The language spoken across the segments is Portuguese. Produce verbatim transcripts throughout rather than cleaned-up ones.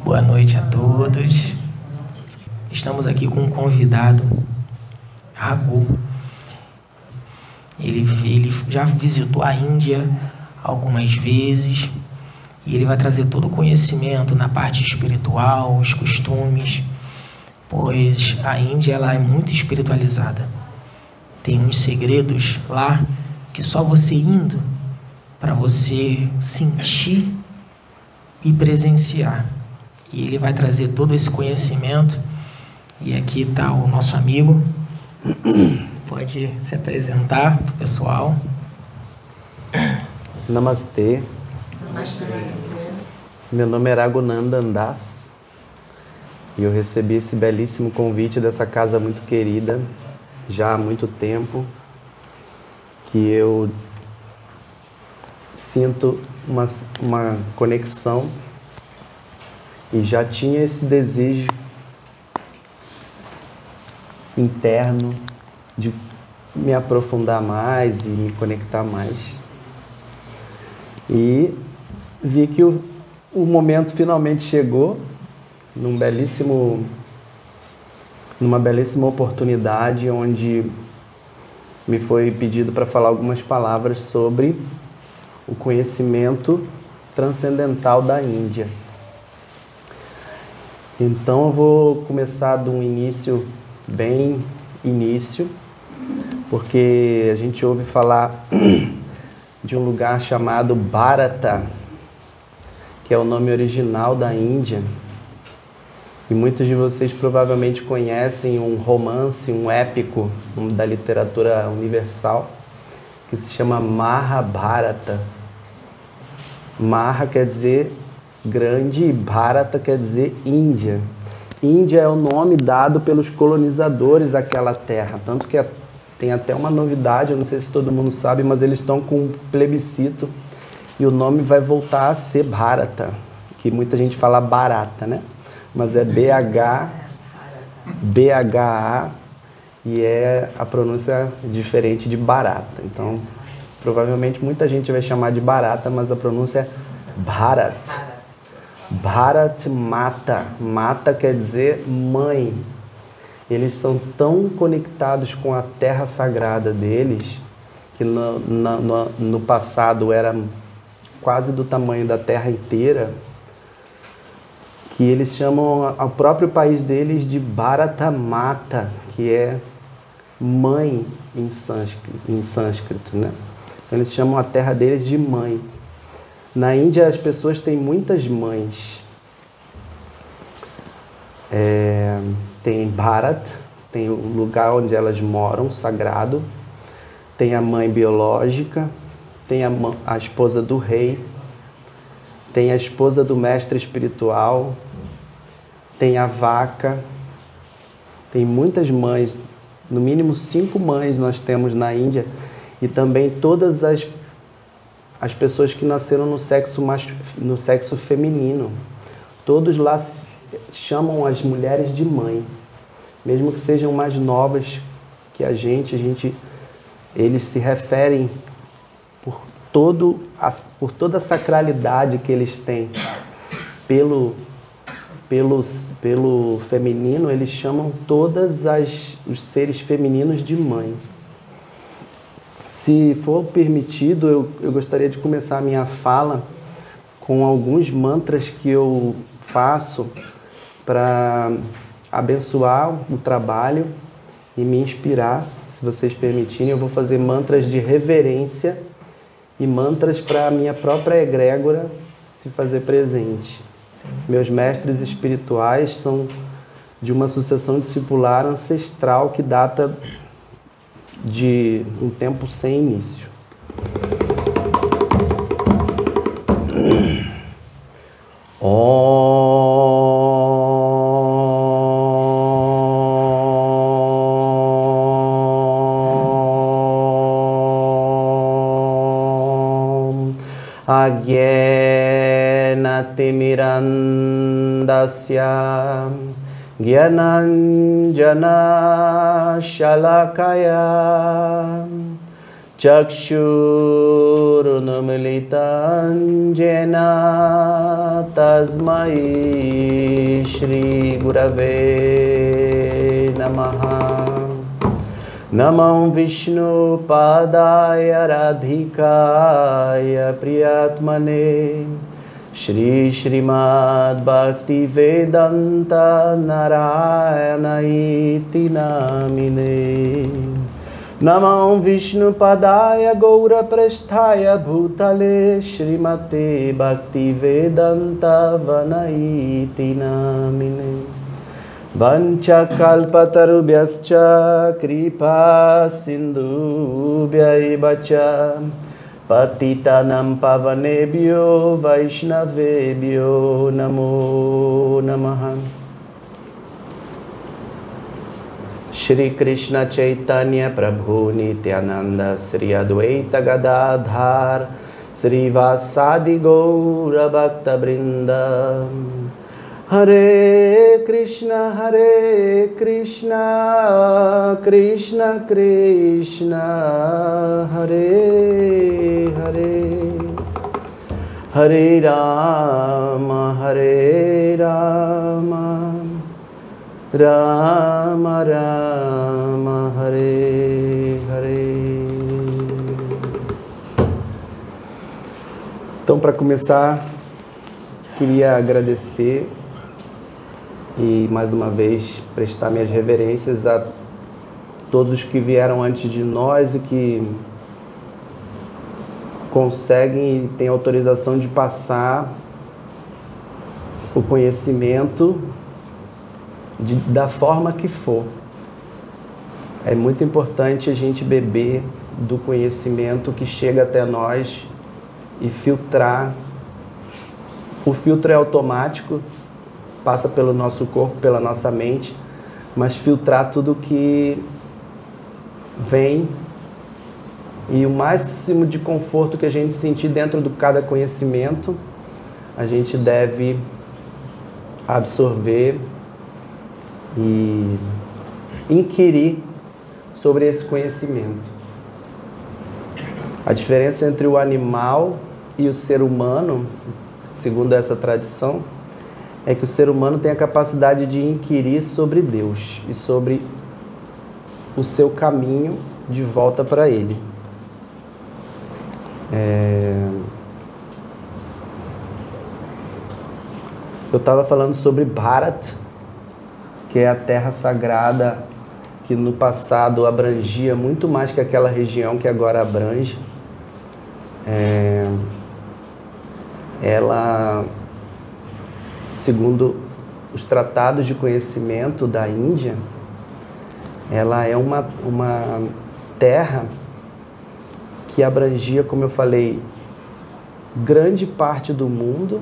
Boa noite a todos. Estamos aqui com um convidado, Raghu. Ele, ele já visitou a Índia algumas vezes e ele vai trazer todo o conhecimento na parte espiritual, os costumes, pois a Índia ela é muito espiritualizada. Tem uns segredos lá que só você indo para você sentir e presenciar. E ele vai trazer todo esse conhecimento. E aqui está o nosso amigo. Pode se apresentar para o pessoal. Namastê. Namastê. Meu nome é Raghunandan Das. E eu recebi esse belíssimo convite dessa casa muito querida, já há muito tempo, que eu sinto uma, uma conexão e já tinha esse desejo interno de me aprofundar mais e me conectar mais. E vi que o, o momento finalmente chegou, num belíssimo, numa belíssima oportunidade, onde me foi pedido para falar algumas palavras sobre o conhecimento transcendental da Índia. Então eu vou começar de um início, bem início, porque a gente ouve falar de um lugar chamado Bharata, que é o nome original da Índia. E muitos de vocês provavelmente conhecem um romance, um épico da literatura universal, que se chama Mahabharata. Maha quer dizer grande e Bharata quer dizer Índia. Índia é o nome dado pelos colonizadores àquela terra, tanto que tem até uma novidade, eu não sei se todo mundo sabe, mas eles estão com um plebiscito e o nome vai voltar a ser Bharata, que muita gente fala barata, né? Mas é B H B H A e é a pronúncia diferente de barata. Então, provavelmente muita gente vai chamar de barata, mas a pronúncia é Bharat. Bharat Mata. Mata quer dizer mãe. Eles são tão conectados com a terra sagrada deles, que no, no, no passado era quase do tamanho da terra inteira, que eles chamam o próprio país deles de Bharata Mata, que é mãe em sânscrito, em sânscrito, né? Então eles chamam a terra deles de mãe. Na Índia as pessoas têm muitas mães. É, tem Bharat, tem o lugar onde elas moram, sagrado. Tem a mãe biológica, tem a, a esposa do rei, tem a esposa do mestre espiritual, tem a vaca, tem muitas mães, no mínimo cinco mães nós temos na Índia, e também todas as, as pessoas que nasceram no sexo, no sexo feminino. Todos lá chamam as mulheres de mãe, mesmo que sejam mais novas que a gente, a gente eles se referem por, todo a, por toda a sacralidade que eles têm pelo, pelos, pelo feminino, eles chamam todas as, os seres femininos de mãe. Se for permitido, eu, eu gostaria de começar a minha fala com alguns mantras que eu faço para abençoar o trabalho e me inspirar. Se vocês permitirem, eu vou fazer mantras de reverência e mantras para a minha própria egrégora se fazer presente. Sim. Meus mestres espirituais são de uma sucessão discipular ancestral que data de um tempo sem início. Om Agyena Timirandasya Gyananjana Shalakaya Chakshurunmilitam jena tasmai Shri Gurave Namaha. Namam Vishnu Padaya Radhikaya Priyatmane Shri Shrimad Bhakti Vedanta Narayana Iti Namine. Namam Vishnu Padaya Gaura Prasthaya Bhutale Shrimate Bhakti Vedanta Vanaiti Namine. Vancha kalpatarubhyascha kripa sindhubhyaivacha patitanam pavanebhyo vaishnavebhyo namo namaha. Shri Krishna Chaitanya Prabhu Nityananda Sri Advaita Gadadhar Sri Vasadi Gaura Bhakta Brinda. Hare Krishna, Hare Krishna, Krishna Krishna, Hare Hare, Hare Rama, Hare Rama, Rama Rama, Hare Hare. Então, para começar, queria agradecer e, mais uma vez, prestar minhas reverências a todos os que vieram antes de nós e que conseguem e têm autorização de passar o conhecimento de, da forma que for. É muito importante a gente beber do conhecimento que chega até nós e filtrar. O filtro é automático, passa pelo nosso corpo, pela nossa mente, mas filtrar tudo que vem e o máximo de conforto que a gente sentir dentro de cada conhecimento, a gente deve absorver e inquirir sobre esse conhecimento. A diferença entre o animal e o ser humano, segundo essa tradição, é que o ser humano tem a capacidade de inquirir sobre Deus e sobre o seu caminho de volta para Ele. É... Eu estava falando sobre Bharat, que é a terra sagrada que no passado abrangia muito mais que aquela região que agora abrange. É... Ela... Segundo os tratados de conhecimento da Índia, ela é uma, uma terra que abrangia, como eu falei, grande parte do mundo,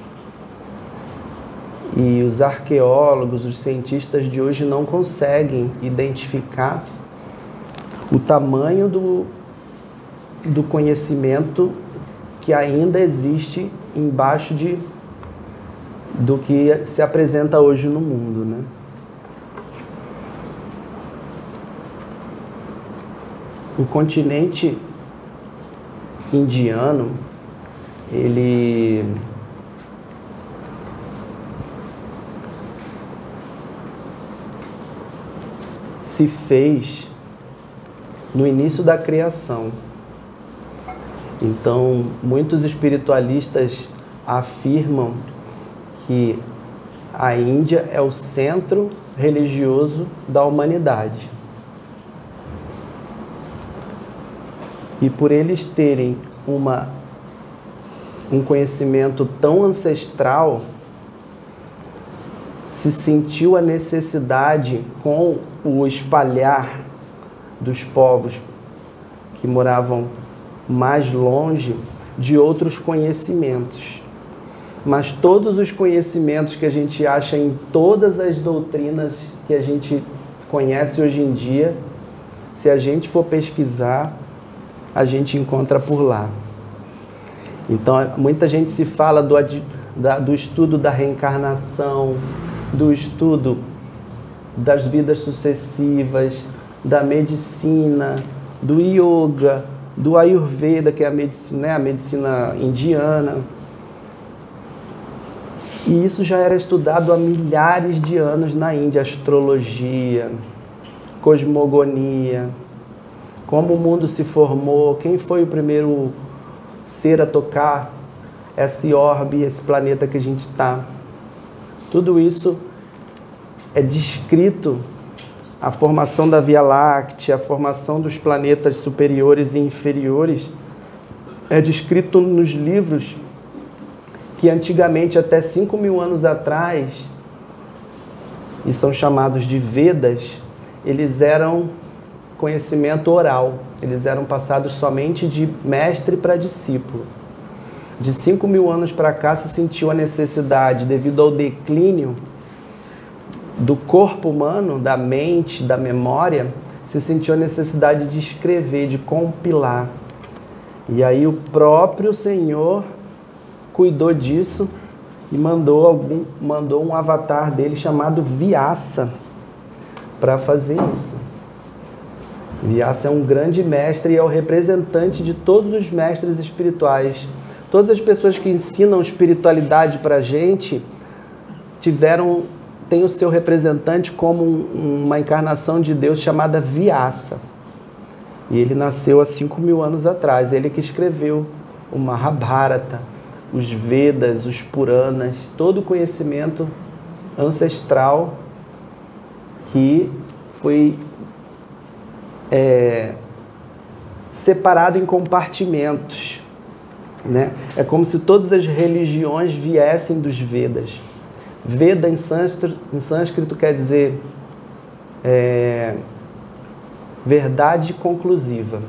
e os arqueólogos, os cientistas de hoje não conseguem identificar o tamanho do, do conhecimento que ainda existe embaixo de do que se apresenta hoje no mundo, né? O continente indiano, ele se fez no início da criação. Então, muitos espiritualistas afirmam que a Índia é o centro religioso da humanidade. E por eles terem uma, um conhecimento tão ancestral, se sentiu a necessidade, com o espalhar dos povos que moravam mais longe, de outros conhecimentos. Mas todos os conhecimentos que a gente acha em todas as doutrinas que a gente conhece hoje em dia, se a gente for pesquisar, a gente encontra por lá. Então, muita gente se fala do, da, do estudo da reencarnação, do estudo das vidas sucessivas, da medicina, do yoga, do Ayurveda, que é a medicina, né, a medicina indiana. E isso já era estudado há milhares de anos na Índia, astrologia, cosmogonia, como o mundo se formou, quem foi o primeiro ser a tocar esse orbe, esse planeta que a gente está. Tudo isso é descrito, a formação da Via Láctea, a formação dos planetas superiores e inferiores, é descrito nos livros que antigamente, até cinco mil anos atrás, e são chamados de Vedas, eles eram conhecimento oral, eles eram passados somente de mestre para discípulo. De cinco mil anos para cá se sentiu a necessidade, devido ao declínio do corpo humano, da mente, da memória, se sentiu a necessidade de escrever, de compilar. E aí o próprio Senhor cuidou disso e mandou, algum, mandou um avatar dele chamado Vyasa para fazer isso. Vyasa é um grande mestre e é o representante de todos os mestres espirituais. Todas as pessoas que ensinam espiritualidade para a gente tiveram, tem o seu representante como um, uma encarnação de Deus chamada Vyasa. E ele nasceu há cinco mil anos atrás. Ele que escreveu o Mahabharata, os Vedas, os Puranas, todo o conhecimento ancestral que foi é, separado em compartimentos, né? É como se todas as religiões viessem dos Vedas. Veda em sânscrito, em sânscrito quer dizer é, verdade conclusiva.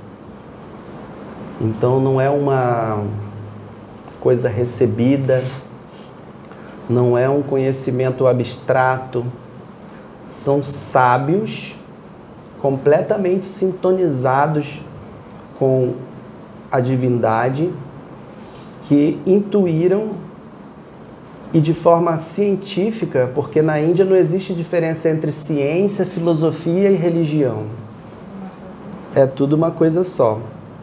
Então não é uma coisa recebida, não é um conhecimento abstrato, são sábios completamente sintonizados com a divindade, que intuíram, e de forma científica, porque na Índia não existe diferença entre ciência, filosofia e religião. É tudo uma coisa só.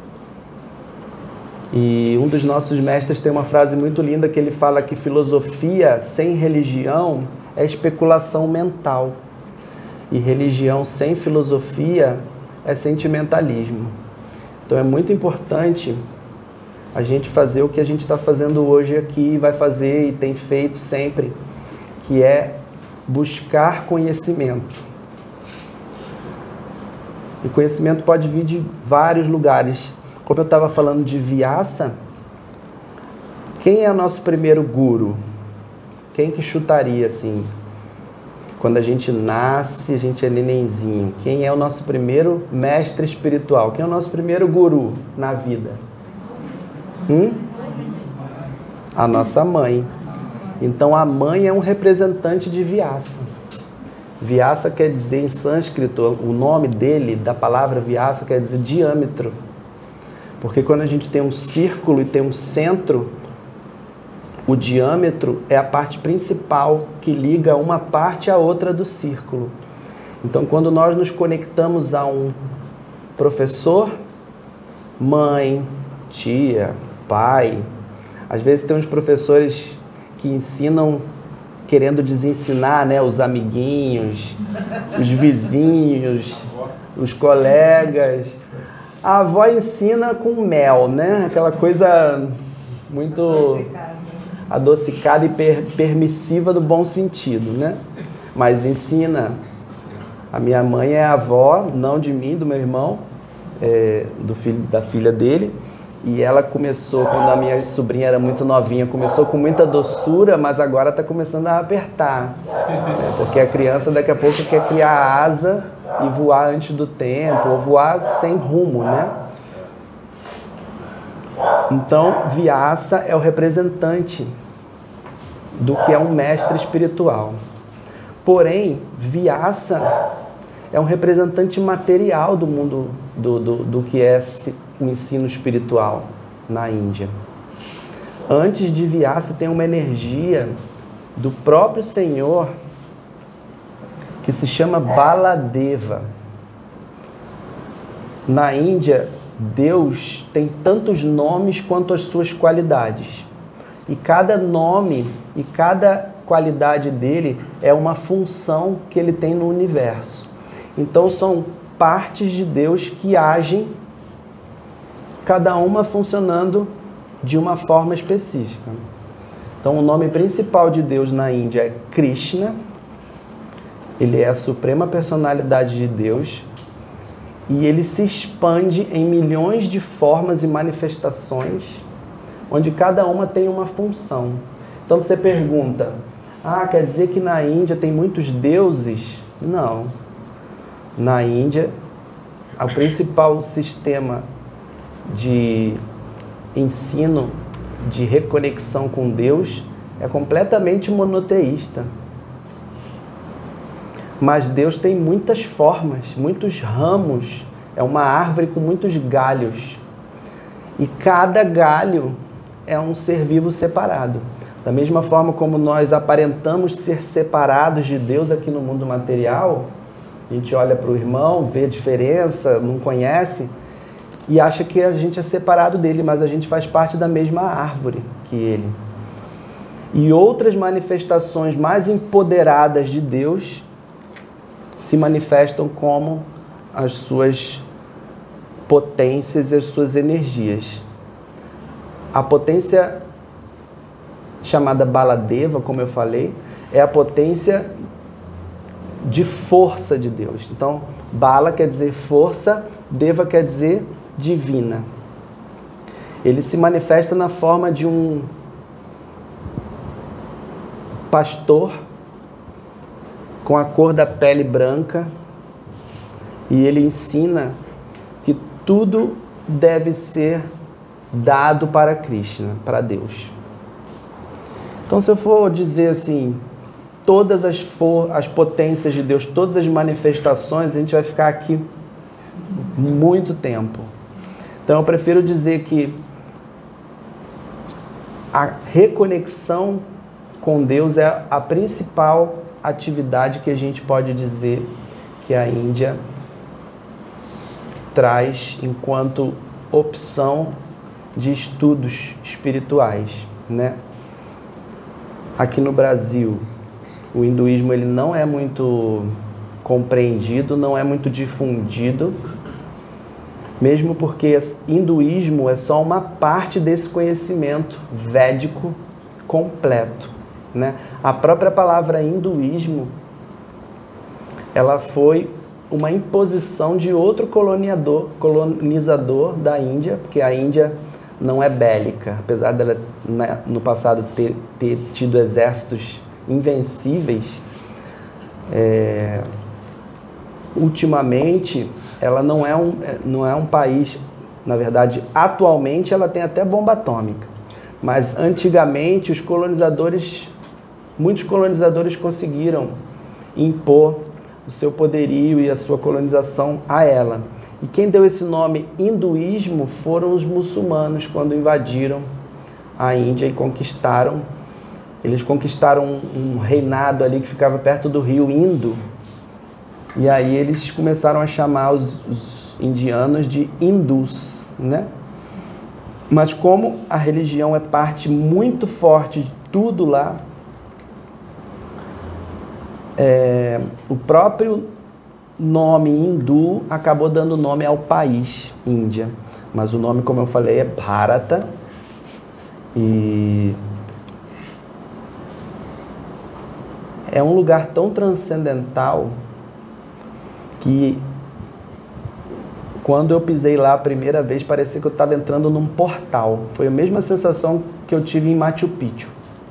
E um dos nossos mestres tem uma frase muito linda que ele fala que filosofia sem religião é especulação mental. E religião sem filosofia é sentimentalismo. Então é muito importante a gente fazer o que a gente está fazendo hoje aqui, vai fazer e tem feito sempre, que é buscar conhecimento. E conhecimento pode vir de vários lugares. Como eu estava falando de Vyasa, quem é o nosso primeiro guru? Quem que chutaria assim? Quando a gente nasce, a gente é nenenzinho. Quem é o nosso primeiro mestre espiritual? Quem é o nosso primeiro guru na vida? Hum? A nossa mãe. Então a mãe é um representante de Vyasa. Vyasa quer dizer em sânscrito, o nome dele, da palavra Vyasa, quer dizer diâmetro. Porque quando a gente tem um círculo e tem um centro, o diâmetro é a parte principal que liga uma parte à outra do círculo. Então, quando nós nos conectamos a um professor, mãe, tia, pai, às vezes tem uns professores que ensinam querendo desensinar, né, os amiguinhos, os vizinhos, os colegas. A avó ensina com mel, né? Aquela coisa muito adocicada e per permissiva no bom sentido, né? Mas ensina. A minha mãe é a avó, não de mim, do meu irmão, é, do filho, da filha dele. E ela começou, quando a minha sobrinha era muito novinha, começou com muita doçura, mas agora está começando a apertar. É, porque a criança daqui a pouco quer criar asa e voar antes do tempo, ou voar sem rumo, né? Então, Vyasa é o representante do que é um mestre espiritual. Porém, Vyasa é um representante material do mundo, do, do, do que é o ensino espiritual na Índia. Antes de Vyasa tem uma energia do próprio Senhor que se chama Baladeva. Na Índia, Deus tem tantos nomes quanto as suas qualidades. E cada nome e cada qualidade dele é uma função que ele tem no universo. Então são partes de Deus que agem, cada uma funcionando de uma forma específica. Então o nome principal de Deus na Índia é Krishna. Ele é a suprema personalidade de Deus. E ele se expande em milhões de formas e manifestações, onde cada uma tem uma função. Então você pergunta, ah, quer dizer que na Índia tem muitos deuses? Não. Na Índia, o principal sistema de ensino, de reconexão com Deus, é completamente monoteísta. Mas Deus tem muitas formas, muitos ramos. É uma árvore com muitos galhos. E cada galho é um ser vivo separado. Da mesma forma como nós aparentamos ser separados de Deus aqui no mundo material, a gente olha para o irmão, vê a diferença, não conhece, e acha que a gente é separado dele, mas a gente faz parte da mesma árvore que ele. E outras manifestações mais empoderadas de Deus se manifestam como as suas potências e as suas energias. A potência chamada Baladeva, como eu falei, é a potência de força de Deus. Então, Bala quer dizer força, Deva quer dizer divina. Ele se manifesta na forma de um pastor com a cor da pele branca, e ele ensina que tudo deve ser dado para Krishna, para Deus. Então, se eu for dizer assim, todas as, for as potências de Deus, todas as manifestações, a gente vai ficar aqui muito tempo. Então, eu prefiro dizer que a reconexão com Deus é a principal atividade que a gente pode dizer que a Índia traz enquanto opção de estudos espirituais, né? Aqui no Brasil, o hinduísmo ele não é muito compreendido, não é muito difundido, mesmo porque o hinduísmo é só uma parte desse conhecimento védico completo, né? A própria palavra hinduísmo, ela foi uma imposição de outro colonizador, colonizador da Índia, porque a Índia não é bélica, apesar dela no passado ter, ter tido exércitos invencíveis, é, ultimamente ela não é, um, não é um país, na verdade, atualmente ela tem até bomba atômica, mas antigamente os colonizadores, muitos colonizadores conseguiram impor o seu poderio e a sua colonização a ela. E quem deu esse nome hinduísmo foram os muçulmanos, quando invadiram a Índia e conquistaram. Eles conquistaram um, um reinado ali que ficava perto do rio Indo. E aí eles começaram a chamar os, os indianos de hindus, né? Mas como a religião é parte muito forte de tudo lá, é, o próprio nome hindu acabou dando nome ao país, Índia. Mas o nome, como eu falei, é Bharata. E é um lugar tão transcendental que quando eu pisei lá a primeira vez, parecia que eu estava entrando num portal. Foi a mesma sensação que eu tive em Machu Picchu.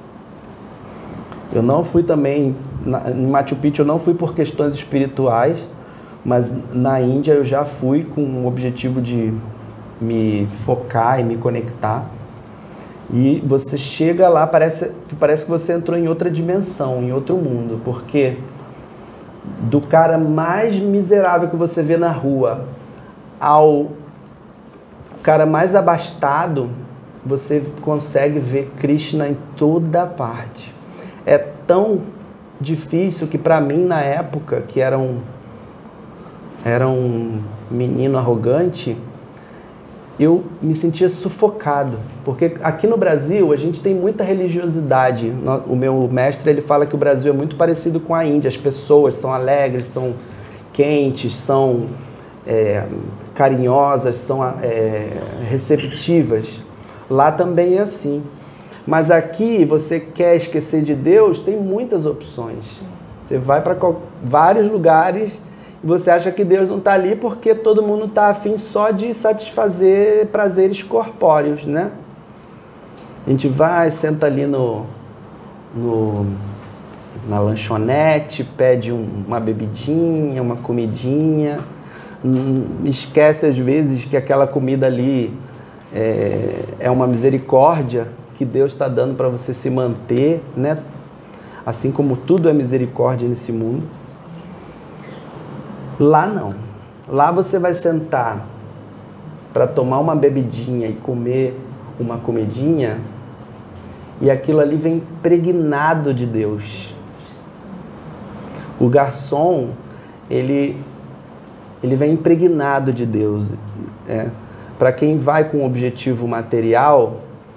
Eu não fui também, na, em Machu Picchu eu não fui por questões espirituais, mas na Índia eu já fui com o objetivo de me focar e me conectar. E você chega lá, parece, parece que você entrou em outra dimensão, em outro mundo, porque do cara mais miserável que você vê na rua ao cara mais abastado, você consegue ver Krishna em toda parte. É tão difícil que para mim na época, que era um, era um menino arrogante, eu me sentia sufocado, porque aqui no Brasil a gente tem muita religiosidade. O meu mestre, ele fala que o Brasil é muito parecido com a Índia, as pessoas são alegres, são quentes, são é, carinhosas, são é, receptivas. Lá também é assim. Mas aqui, você quer esquecer de Deus, tem muitas opções. Você vai para vários lugares e você acha que Deus não está ali porque todo mundo está afim só de satisfazer prazeres corpóreos, né? A gente vai, senta ali no, no, na lanchonete, pede um, uma bebidinha, uma comidinha, hum, esquece às vezes que aquela comida ali é, é uma misericórdia que Deus está dando para você se manter, né? Assim como tudo é misericórdia nesse mundo. Lá não. Lá você vai sentar para tomar uma bebidinha e comer uma comidinha e aquilo ali vem impregnado de Deus. O garçom, ele, ele vem impregnado de Deus. É. Para quem vai com objetivo material,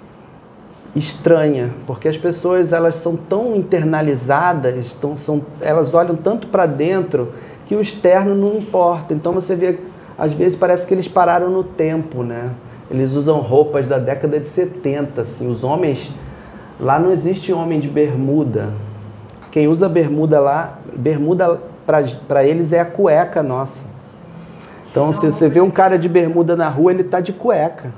estranha, porque as pessoas, elas são tão internalizadas, tão, são, elas olham tanto para dentro que o externo não importa. Então você vê, às vezes parece que eles pararam no tempo, né? Eles usam roupas da década de setenta, assim. Os homens, lá não existe homem de bermuda. Quem usa bermuda lá, bermuda para eles é a cueca nossa. Então se você vê um cara de bermuda na rua, ele tá de cueca.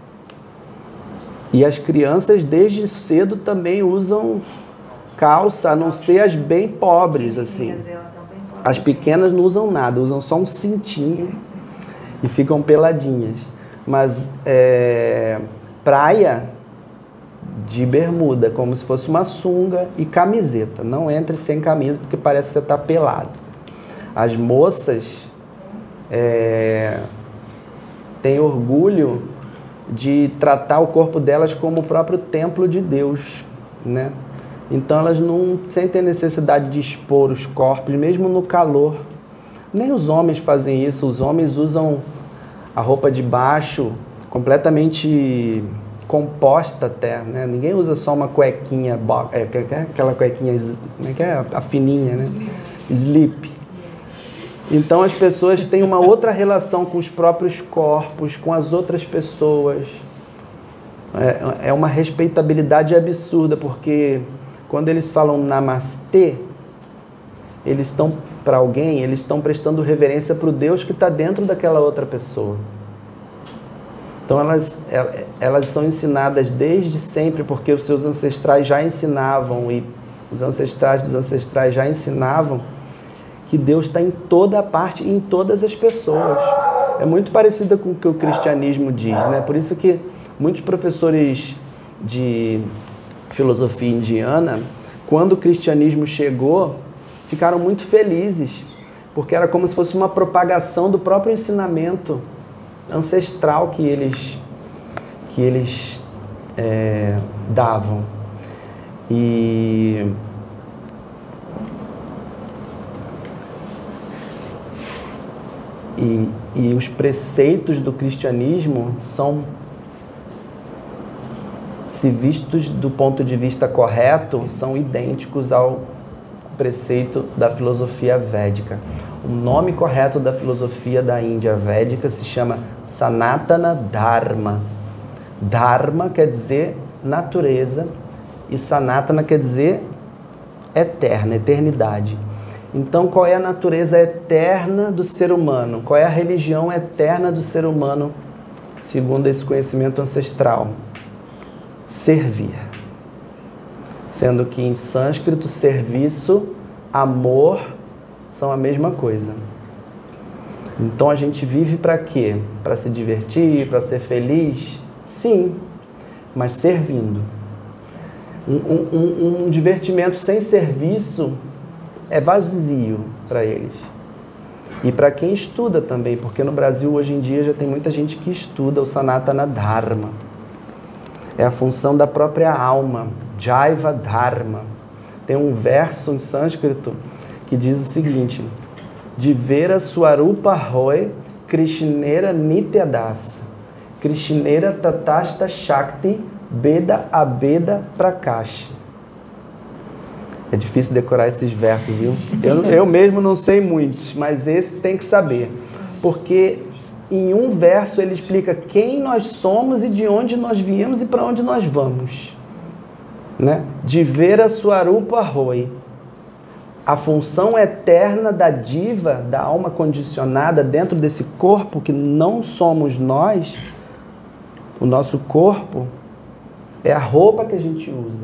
E as crianças desde cedo também usam calça, a não ser as bem pobres, assim. As pequenas não usam nada, usam só um cintinho e ficam peladinhas. Mas é, praia de bermuda, como se fosse uma sunga e camiseta. Não entre sem camisa porque parece que você está pelado. As moças é, têm orgulho de tratar o corpo delas como o próprio templo de Deus, né? Então elas não sentem necessidade de expor os corpos, mesmo no calor. Nem os homens fazem isso. Os homens usam a roupa de baixo completamente composta até, né? Ninguém usa só uma cuequinha, é, aquela cuequinha, como é que é? A fininha, né? Slip. Então as pessoas têm uma outra relação com os próprios corpos, com as outras pessoas. É, é uma respeitabilidade absurda, porque quando eles falam namastê, eles estão, para alguém, eles estão prestando reverência para o Deus que está dentro daquela outra pessoa. Então elas, elas são ensinadas desde sempre, porque os seus ancestrais já ensinavam, e os ancestrais dos ancestrais já ensinavam, que Deus está em toda a parte e em todas as pessoas. É muito parecida com o que o cristianismo diz, né? Por isso que muitos professores de filosofia indiana, quando o cristianismo chegou, ficaram muito felizes, porque era como se fosse uma propagação do próprio ensinamento ancestral que eles, que eles é, davam. E E, e os preceitos do cristianismo são, se vistos do ponto de vista correto, são idênticos ao preceito da filosofia védica. O nome correto da filosofia da Índia védica se chama Sanatana Dharma. Dharma quer dizer natureza e Sanatana quer dizer eterna, eternidade. Então, qual é a natureza eterna do ser humano? Qual é a religião eterna do ser humano, segundo esse conhecimento ancestral? Servir. Sendo que em sânscrito, serviço, amor são a mesma coisa. Então, a gente vive para quê? Para se divertir, para ser feliz? Sim, mas servindo. Um, um, um divertimento sem serviço é vazio para eles. E para quem estuda também, porque no Brasil hoje em dia já tem muita gente que estuda o Sanatana Dharma. É a função da própria alma, Jaiva Dharma. Tem um verso em sânscrito que diz o seguinte: Divera Swarupa Roy Krishnera Nityadasa. Krishnera Tatasta Shakti Beda Abeda Prakash. É difícil decorar esses versos, viu? Eu, eu mesmo não sei muitos, mas esse tem que saber. Porque em um verso ele explica quem nós somos e de onde nós viemos e para onde nós vamos. Né? Divera Swarupa Roy. A função eterna da diva, da alma condicionada dentro desse corpo que não somos nós, o nosso corpo é a roupa que a gente usa.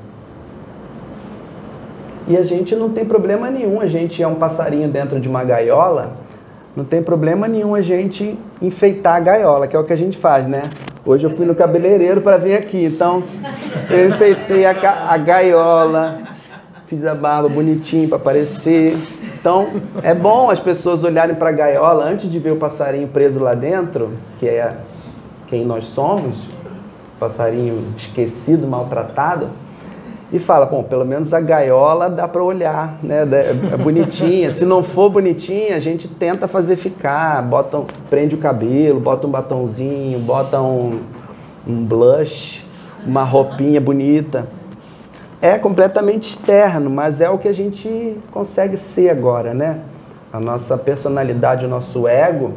E a gente não tem problema nenhum, a gente é um passarinho dentro de uma gaiola, não tem problema nenhum a gente enfeitar a gaiola, que é o que a gente faz, né? Hoje eu fui no cabeleireiro para vir aqui, então eu enfeitei a, a gaiola, fiz a barba bonitinho para aparecer. Então é bom as pessoas olharem para a gaiola antes de ver o passarinho preso lá dentro, que é quem nós somos, passarinho esquecido, maltratado, e fala, bom, pelo menos a gaiola dá para olhar, né? É bonitinha. Se não for bonitinha, a gente tenta fazer ficar, bota, prende o cabelo, bota um batonzinho, bota um, um blush, uma roupinha bonita. É completamente externo, mas é o que a gente consegue ser agora, né? A nossa personalidade, o nosso ego,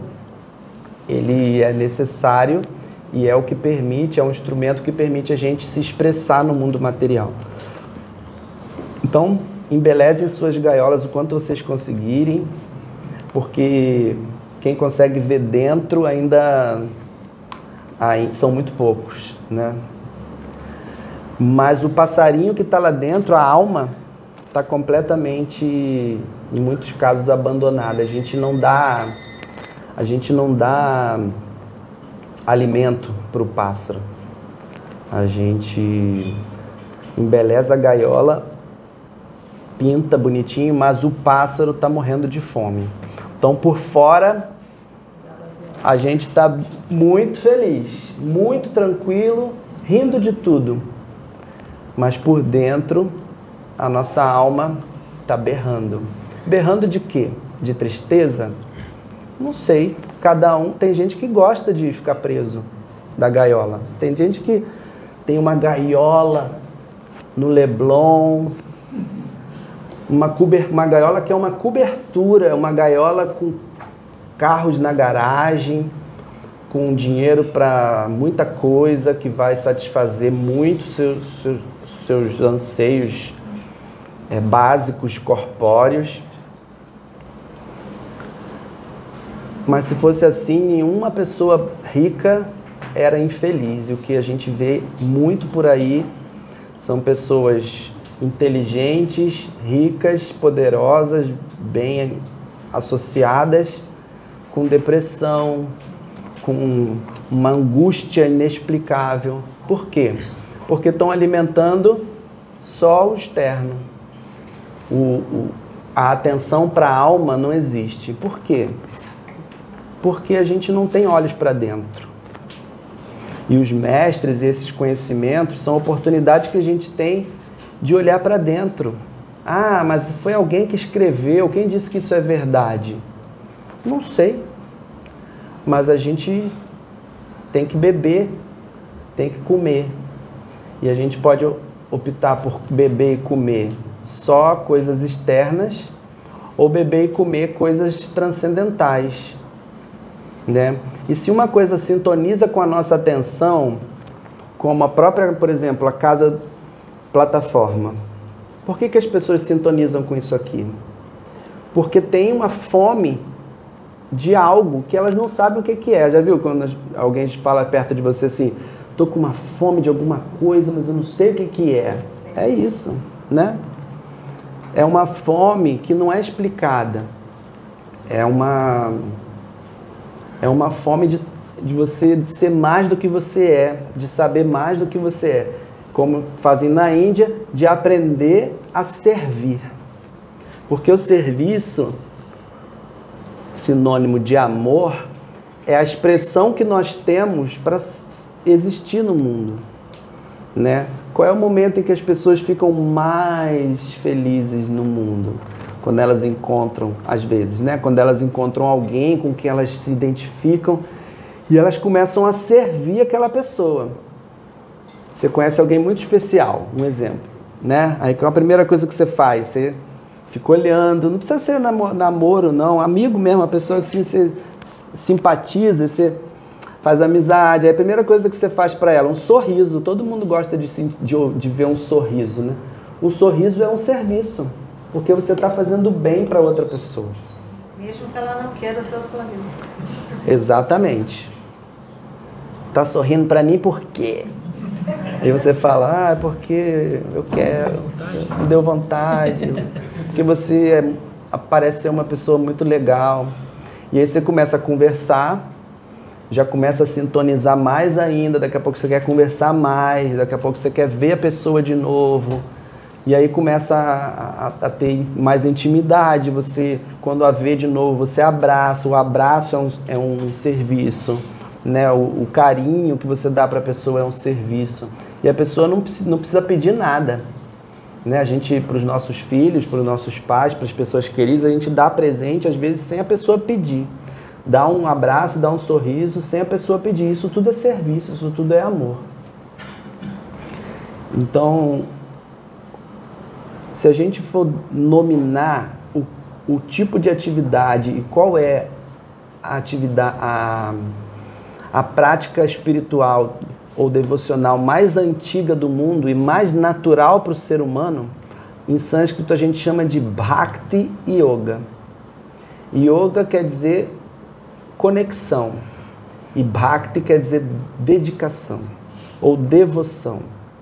ele é necessário e é o que permite, é um instrumento que permite a gente se expressar no mundo material. Então, embelezem suas gaiolas o quanto vocês conseguirem, porque quem consegue ver dentro ainda, ainda são muito poucos, né? Mas o passarinho que está lá dentro, a alma, está completamente, em muitos casos, abandonada. A gente não dá, a gente não dá alimento para o pássaro. A gente embeleza a gaiola, pinta bonitinho, mas o pássaro está morrendo de fome. Então, por fora, a gente está muito feliz, muito tranquilo, rindo de tudo. Mas por dentro, a nossa alma está berrando. Berrando de quê? De tristeza? Não sei. Cada um, tem gente que gosta de ficar preso da gaiola. Tem gente que tem uma gaiola no Leblon, uma, cuber, uma gaiola que é uma cobertura, uma gaiola com carros na garagem, com dinheiro para muita coisa que vai satisfazer muito seus, seus, seus anseios é, básicos, corpóreos. Mas se fosse assim, nenhuma pessoa rica era infeliz. E o que a gente vê muito por aí são pessoas inteligentes, ricas, poderosas, bem associadas, com depressão, com uma angústia inexplicável. Por quê? Porque estão alimentando só o externo. O, o, a atenção para a alma não existe. Por quê? Porque a gente não tem olhos para dentro. E os mestres e esses conhecimentos são oportunidades que a gente tem de olhar para dentro. Ah, mas foi alguém que escreveu, quem disse que isso é verdade? Não sei. Mas a gente tem que beber, tem que comer. E a gente pode optar por beber e comer só coisas externas ou beber e comer coisas transcendentais. Né? E se uma coisa sintoniza com a nossa atenção, como a própria, por exemplo, a casa plataforma, por que que as pessoas sintonizam com isso aqui? Porque tem uma fome de algo que elas não sabem o que que é. Já viu quando alguém fala perto de você assim, tô com uma fome de alguma coisa, mas eu não sei o que que é. É isso, né? É uma fome que não é explicada. É uma... É uma fome de, de você ser mais do que você é, de saber mais do que você é. Como fazem na Índia, de aprender a servir. Porque o serviço, sinônimo de amor, é a expressão que nós temos para existir no mundo. Né? Qual é o momento em que as pessoas ficam mais felizes no mundo? Quando elas encontram, às vezes, né? Quando elas encontram alguém com quem elas se identificam E elas começam a servir aquela pessoa. Você conhece alguém muito especial, um exemplo, né? Aí qual a primeira coisa que você faz? Você fica olhando, não precisa ser namoro, não, amigo mesmo, uma pessoa que assim, você simpatiza, você faz amizade. Aí a primeira coisa que você faz para ela, um sorriso. Todo mundo gosta de, de, de ver um sorriso, né? Um sorriso é um serviço, porque você está fazendo bem para outra pessoa. Mesmo que ela não queira o seu sorriso. Exatamente. Tá sorrindo para mim por quê? Aí você fala, ah, é porque eu quero, me deu vontade, porque você é, parece ser uma pessoa muito legal. E aí você começa a conversar, já começa a sintonizar mais ainda, daqui a pouco você quer conversar mais, daqui a pouco você quer ver a pessoa de novo. E aí começa a, a, a ter mais intimidade, você, quando a vê de novo, você abraça, o abraço é um, é um serviço. Né, o, o carinho que você dá para a pessoa é um serviço. E a pessoa não, não precisa pedir nada. Né? A gente, para os nossos filhos, para os nossos pais, para as pessoas queridas, a gente dá presente, às vezes, sem a pessoa pedir. Dá um abraço, dá um sorriso, sem a pessoa pedir. Isso tudo é serviço, isso tudo é amor. Então, se a gente for nominar o, o tipo de atividade e qual é a atividade... A, A prática espiritual ou devocional mais antiga do mundo e mais natural para o ser humano, em sânscrito a gente chama de Bhakti Yoga. Yoga quer dizer conexão e Bhakti quer dizer dedicação ou devoção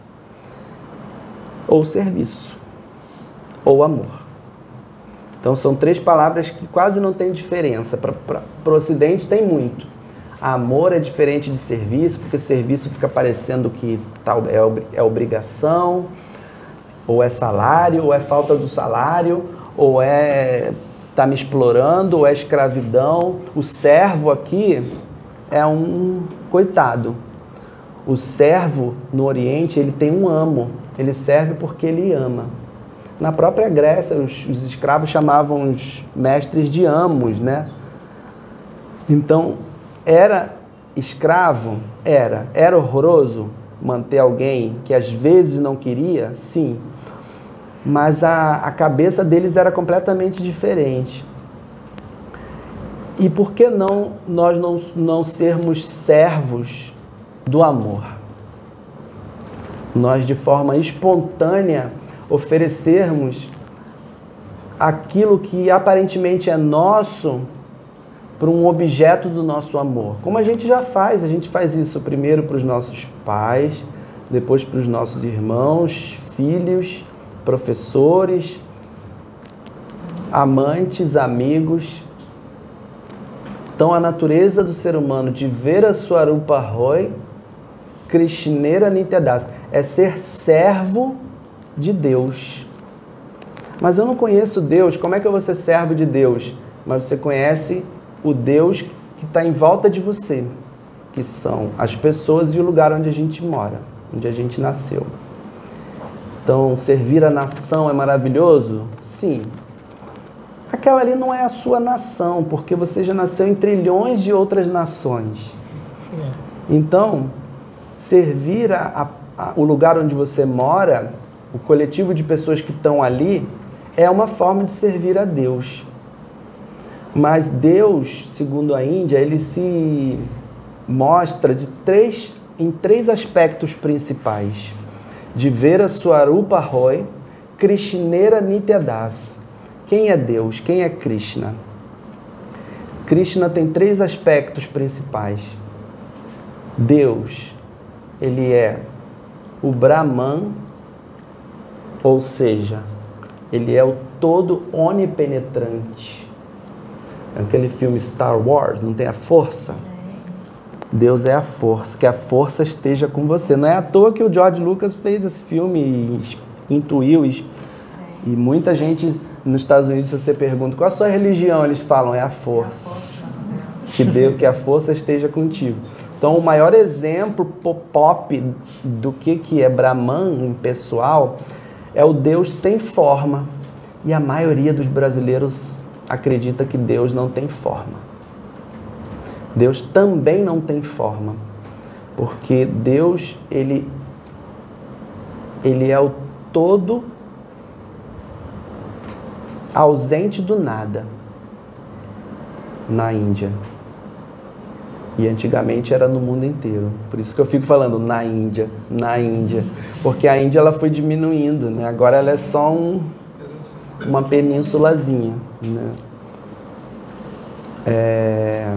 ou serviço ou amor. Então são três palavras que quase não tem diferença. Para o Ocidente tem muito. Amor é diferente de serviço, porque serviço fica parecendo que tal é, é obrigação, ou é salário, ou é falta do salário, ou é tá me explorando, ou é escravidão. O servo aqui é um coitado. O servo no Oriente, ele tem um amo, ele serve porque ele ama. Na própria Grécia, os, os escravos chamavam os mestres de amos, né? Então, era escravo? Era. Era horroroso manter alguém que às vezes não queria? Sim. Mas a, a cabeça deles era completamente diferente. E por que não nós não, não sermos servos do amor? Nós, de forma espontânea, oferecermos aquilo que aparentemente é nosso para um objeto do nosso amor. Como a gente já faz, a gente faz isso primeiro para os nossos pais, depois para os nossos irmãos, filhos, professores, amantes, amigos. Então a natureza do ser humano de Vera Swarupa Roy, Krishnera Nityadas, é ser servo de Deus. Mas eu não conheço Deus, como é que eu vou ser servo de Deus? Mas você conhece o Deus que está em volta de você, que são as pessoas e o lugar onde a gente mora, onde a gente nasceu. Então, servir a nação é maravilhoso? Sim. Aquela ali não é a sua nação, porque você já nasceu em trilhões de outras nações. Então, servir a, a, o lugar onde você mora, o coletivo de pessoas que estão ali, é uma forma de servir a Deus. Mas Deus, segundo a Índia, ele se mostra de três, em três aspectos principais. De Vera Swarupa Roy, Krishnera Nityadas. Quem é Deus? Quem é Krishna? Krishna tem três aspectos principais. Deus, ele é o Brahman, ou seja, ele é o todo onipenetrante. Aquele filme Star Wars, não tem a força? Deus é a força, que a força esteja com você. Não é à toa que o George Lucas fez esse filme e intuiu, e, e muita gente nos Estados Unidos, se você pergunta qual a sua religião, eles falam, é a força. Que Deus, que a força esteja contigo. Então, o maior exemplo pop do que, que é Brahman pessoal é o Deus sem forma. E a maioria dos brasileiros acredita que Deus não tem forma. Deus também não tem forma, porque Deus, ele, ele é o todo ausente do nada na Índia. E antigamente era no mundo inteiro. Por isso que eu fico falando na Índia, na Índia. Porque a Índia ela foi diminuindo, né? Agora ela é só um, uma penínsulazinha, né? É...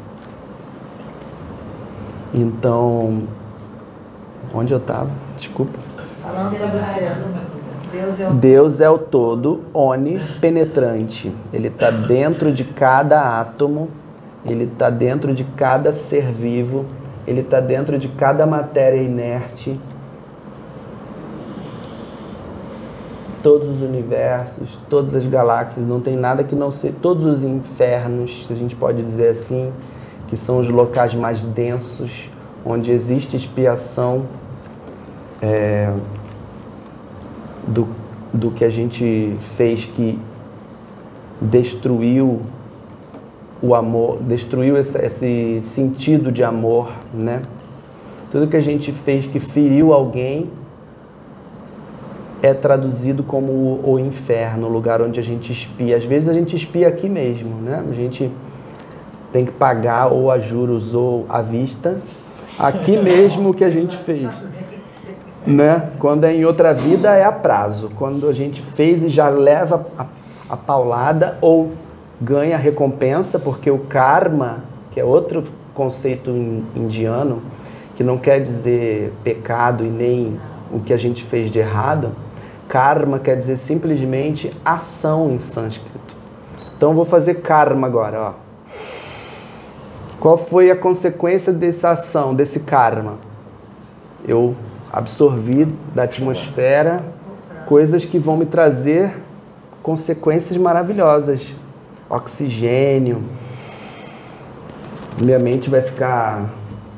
Então, onde eu estava? Desculpa. Falando sobre o tema. Deus é o... Deus é o todo onipenetrante. Ele está dentro de cada átomo, ele está dentro de cada ser vivo, ele está dentro de cada matéria inerte. Todos os universos, todas as galáxias, não tem nada que não seja... Todos os infernos, a gente pode dizer assim, que são os locais mais densos, onde existe expiação é, do, do que a gente fez que destruiu o amor, destruiu esse, esse sentido de amor, né? Tudo que a gente fez que feriu alguém é traduzido como o, o inferno, o lugar onde a gente espia. Às vezes a gente espia aqui mesmo, né? A gente tem que pagar ou a juros ou à vista, aqui mesmo que a gente fez. Né? Quando é em outra vida é a prazo. Quando a gente fez e já leva a, a paulada ou ganha a recompensa, porque o karma, que é outro conceito indiano, que não quer dizer pecado e nem o que a gente fez de errado, karma quer dizer simplesmente ação em sânscrito. Então eu vou fazer karma agora, ó. Qual foi a consequência dessa ação, desse karma? Eu absorvi da atmosfera coisas que vão me trazer consequências maravilhosas. Oxigênio. Minha mente vai ficar...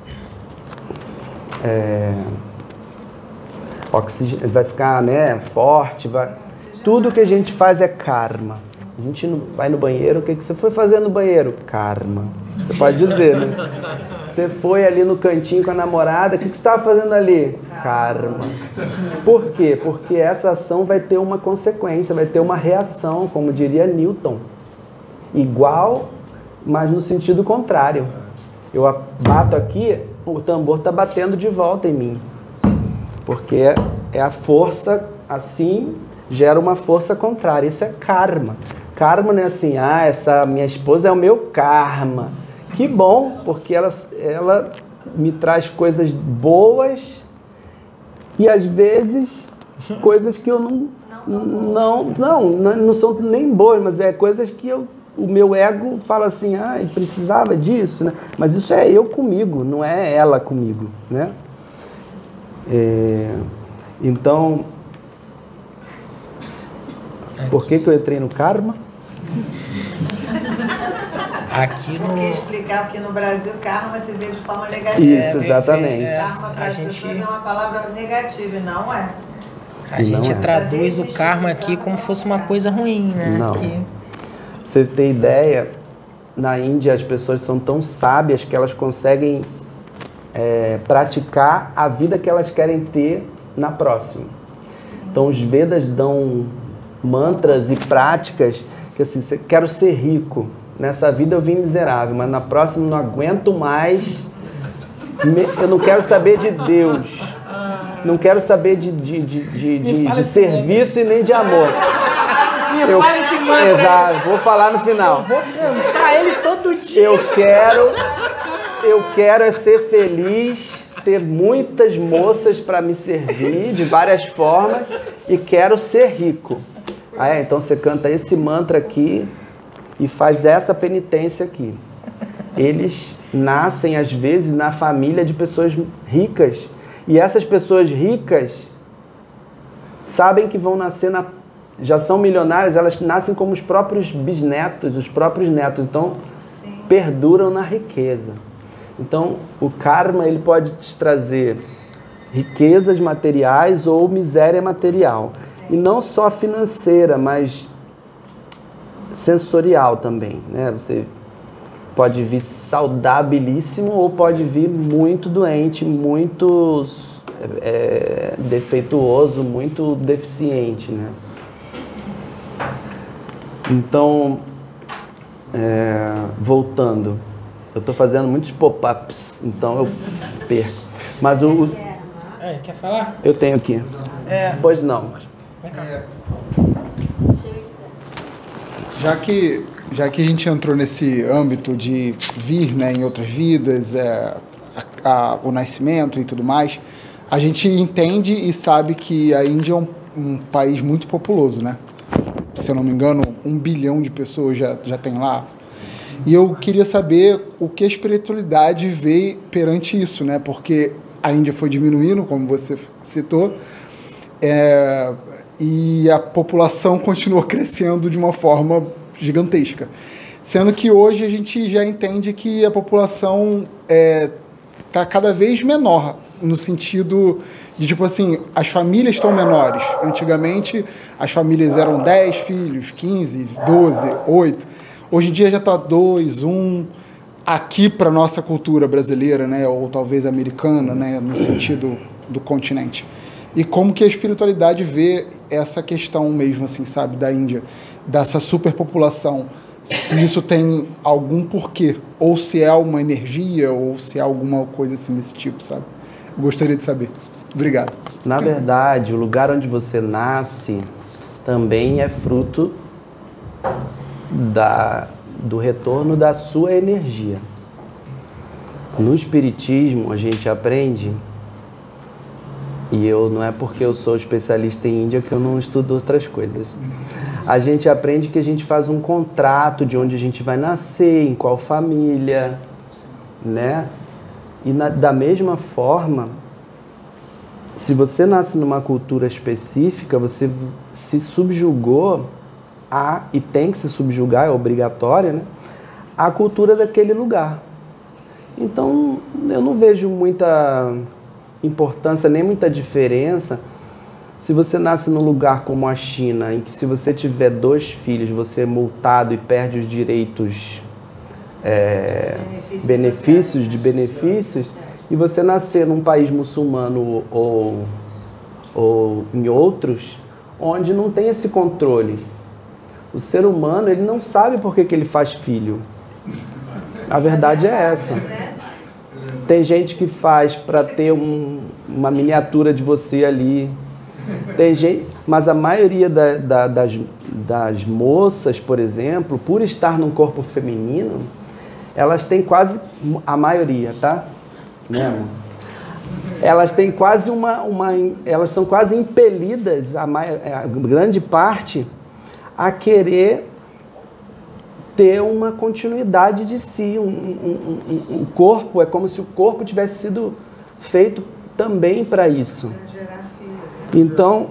É, oxigênio, vai ficar, né, forte. Vai, tudo que a gente faz é karma. A gente vai no banheiro, o que, que você foi fazer no banheiro? Karma. Você pode dizer, né? Você foi ali no cantinho com a namorada, o que, que você estava fazendo ali? Karma. Por quê? Porque essa ação vai ter uma consequência, vai ter uma reação, como diria Newton. Igual, mas no sentido contrário. Eu bato aqui, o tambor está batendo de volta em mim. Porque é a força, assim, gera uma força contrária. Isso é karma. Karma não é assim, ah, essa minha esposa é o meu karma. Que bom, porque ela, ela me traz coisas boas e às vezes coisas que eu não não, não, não, não são nem boas, mas é coisas que eu, o meu ego fala assim, ah, precisava disso, né? Mas isso é eu comigo, não é ela comigo, né? É, então, por que que eu entrei no karma? Aqui no... Porque explicar que no Brasil karma se vê de forma negativa. Isso, exatamente. É, Karma para as gente... pessoas é uma palavra negativa, e não é. A gente não é. traduz o karma aqui como se fosse uma coisa ruim, né? Não. Que... Pra você ter ideia, na Índia as pessoas são tão sábias que elas conseguem é, praticar a vida que elas querem ter na próxima. Então os Vedas dão mantras e práticas que assim, você quero ser rico. Nessa vida eu vim miserável, mas na próxima eu não aguento mais. Eu não quero saber de Deus. Não quero saber de, de, de, de, de, de serviço e nem de amor. Me Eu, fala esse mantra. exato, vou falar no final. Vou cantar ele todo dia. Eu quero, eu quero é ser feliz, ter muitas moças para me servir de várias formas e quero ser rico. Ah, é? Então você canta esse mantra aqui e faz essa penitência aqui. Eles nascem, às vezes, na família de pessoas ricas. E essas pessoas ricas sabem que vão nascer, na, já são milionárias, elas nascem como os próprios bisnetos, os próprios netos. Então, sim, perduram na riqueza. Então, o karma ele pode te trazer riquezas materiais ou miséria material. Sim. E não só financeira, mas sensorial também, né? Você Pode vir saudabilíssimo ou pode vir muito doente, muito é, defeituoso, muito deficiente, né? Então, é, voltando, eu estou fazendo muitos pop-ups, então eu perco. Mas o... É, quer falar? Eu tenho aqui. É. Pois não. Vem cá. Já que, já que a gente entrou nesse âmbito de vir, né, em outras vidas, é, a, a, o nascimento e tudo mais, a gente entende e sabe que a Índia é um, um país muito populoso, né? Se eu não me engano, um bilhão de pessoas já, já tem lá. E eu queria saber o que a espiritualidade vê perante isso, né? Porque a Índia foi diminuindo, como você citou, é, e a população continuou crescendo de uma forma gigantesca. Sendo que hoje a gente já entende que a população está é, cada vez menor, no sentido de, tipo assim, as famílias estão menores. Antigamente, as famílias eram dez filhos, quinze, doze, oito. Hoje em dia já está dois, um. Aqui para a nossa cultura brasileira, né, ou talvez americana, né, no sentido do continente. E como que a espiritualidade vê essa questão mesmo, assim, sabe, da Índia, dessa superpopulação, se isso tem algum porquê, ou se é uma energia, ou se é alguma coisa assim desse tipo, sabe? Gostaria de saber. Obrigado. Na verdade, o lugar onde você nasce também é fruto da, do retorno da sua energia. No Espiritismo, a gente aprende, e eu não é porque eu sou especialista em Índia que eu não estudo outras coisas. A gente aprende que a gente faz um contrato de onde a gente vai nascer, em qual família, né? E na, da mesma forma, se você nasce numa cultura específica, você se subjugou a, e tem que se subjugar, é obrigatório, né? A cultura daquele lugar. Então, eu não vejo muita importância, nem muita diferença se você nasce num lugar como a China, em que se você tiver dois filhos, você é multado e perde os direitos, é, benefícios, benefícios de benefícios, e você nascer num país muçulmano ou, ou em outros, onde não tem esse controle. O ser humano, ele não sabe por que, que ele faz filho. A verdade é essa. Tem gente que faz para ter um, uma miniatura de você ali. Tem gente, mas a maioria da, da, das, das moças, por exemplo, por estar num corpo feminino, elas têm quase, a maioria, tá? Né, amor? Elas têm quase uma, uma, elas são quase impelidas, a, a grande parte, a querer ter uma continuidade de si. Um, um, um, um corpo, é como se o corpo tivesse sido feito também para isso. Então,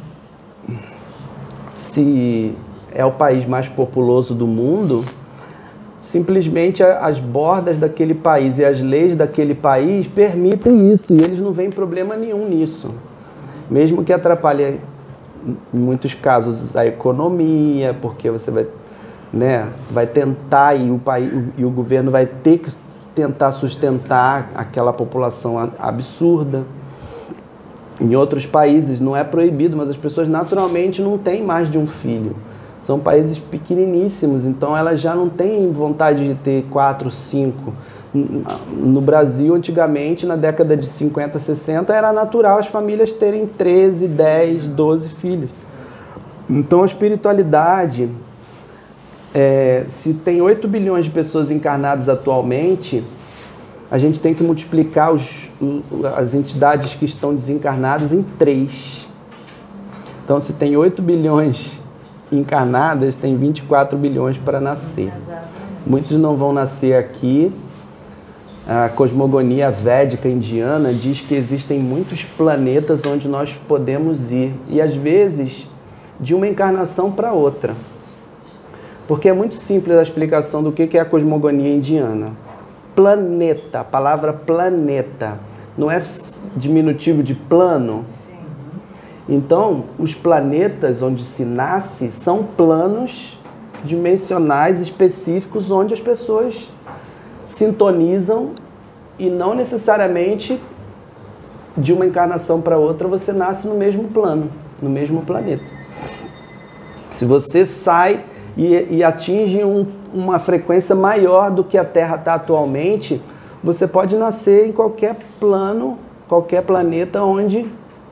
se é o país mais populoso do mundo, simplesmente as bordas daquele país e as leis daquele país permitem isso, e eles não veem problema nenhum nisso. Mesmo que atrapalhe, em muitos casos, a economia, porque você vai, né, vai tentar e o, país, e o governo vai ter que tentar sustentar aquela população absurda. Em outros países não é proibido, mas as pessoas naturalmente não têm mais de um filho. São países pequeniníssimos, então elas já não têm vontade de ter quatro, cinco. No Brasil, antigamente, na década de cinquenta, sessenta, era natural as famílias terem treze, dez, doze filhos. Então a espiritualidade, é, se tem oito bilhões de pessoas encarnadas atualmente, a gente tem que multiplicar os, as entidades que estão desencarnadas em três. Então, se tem oito bilhões encarnadas, tem vinte e quatro bilhões para nascer. Muitos não vão nascer aqui. A cosmogonia védica indiana diz que existem muitos planetas onde nós podemos ir. E, às vezes, de uma encarnação para outra. Porque é muito simples a explicação do que é a cosmogonia indiana. Planeta, a palavra planeta, não é diminutivo de plano? Sim. Então, os planetas onde se nasce são planos dimensionais específicos onde as pessoas sintonizam e não necessariamente de uma encarnação para outra você nasce no mesmo plano, no mesmo planeta. Se você sai e, e atinge um, uma frequência maior do que a Terra está atualmente, você pode nascer em qualquer plano, qualquer planeta onde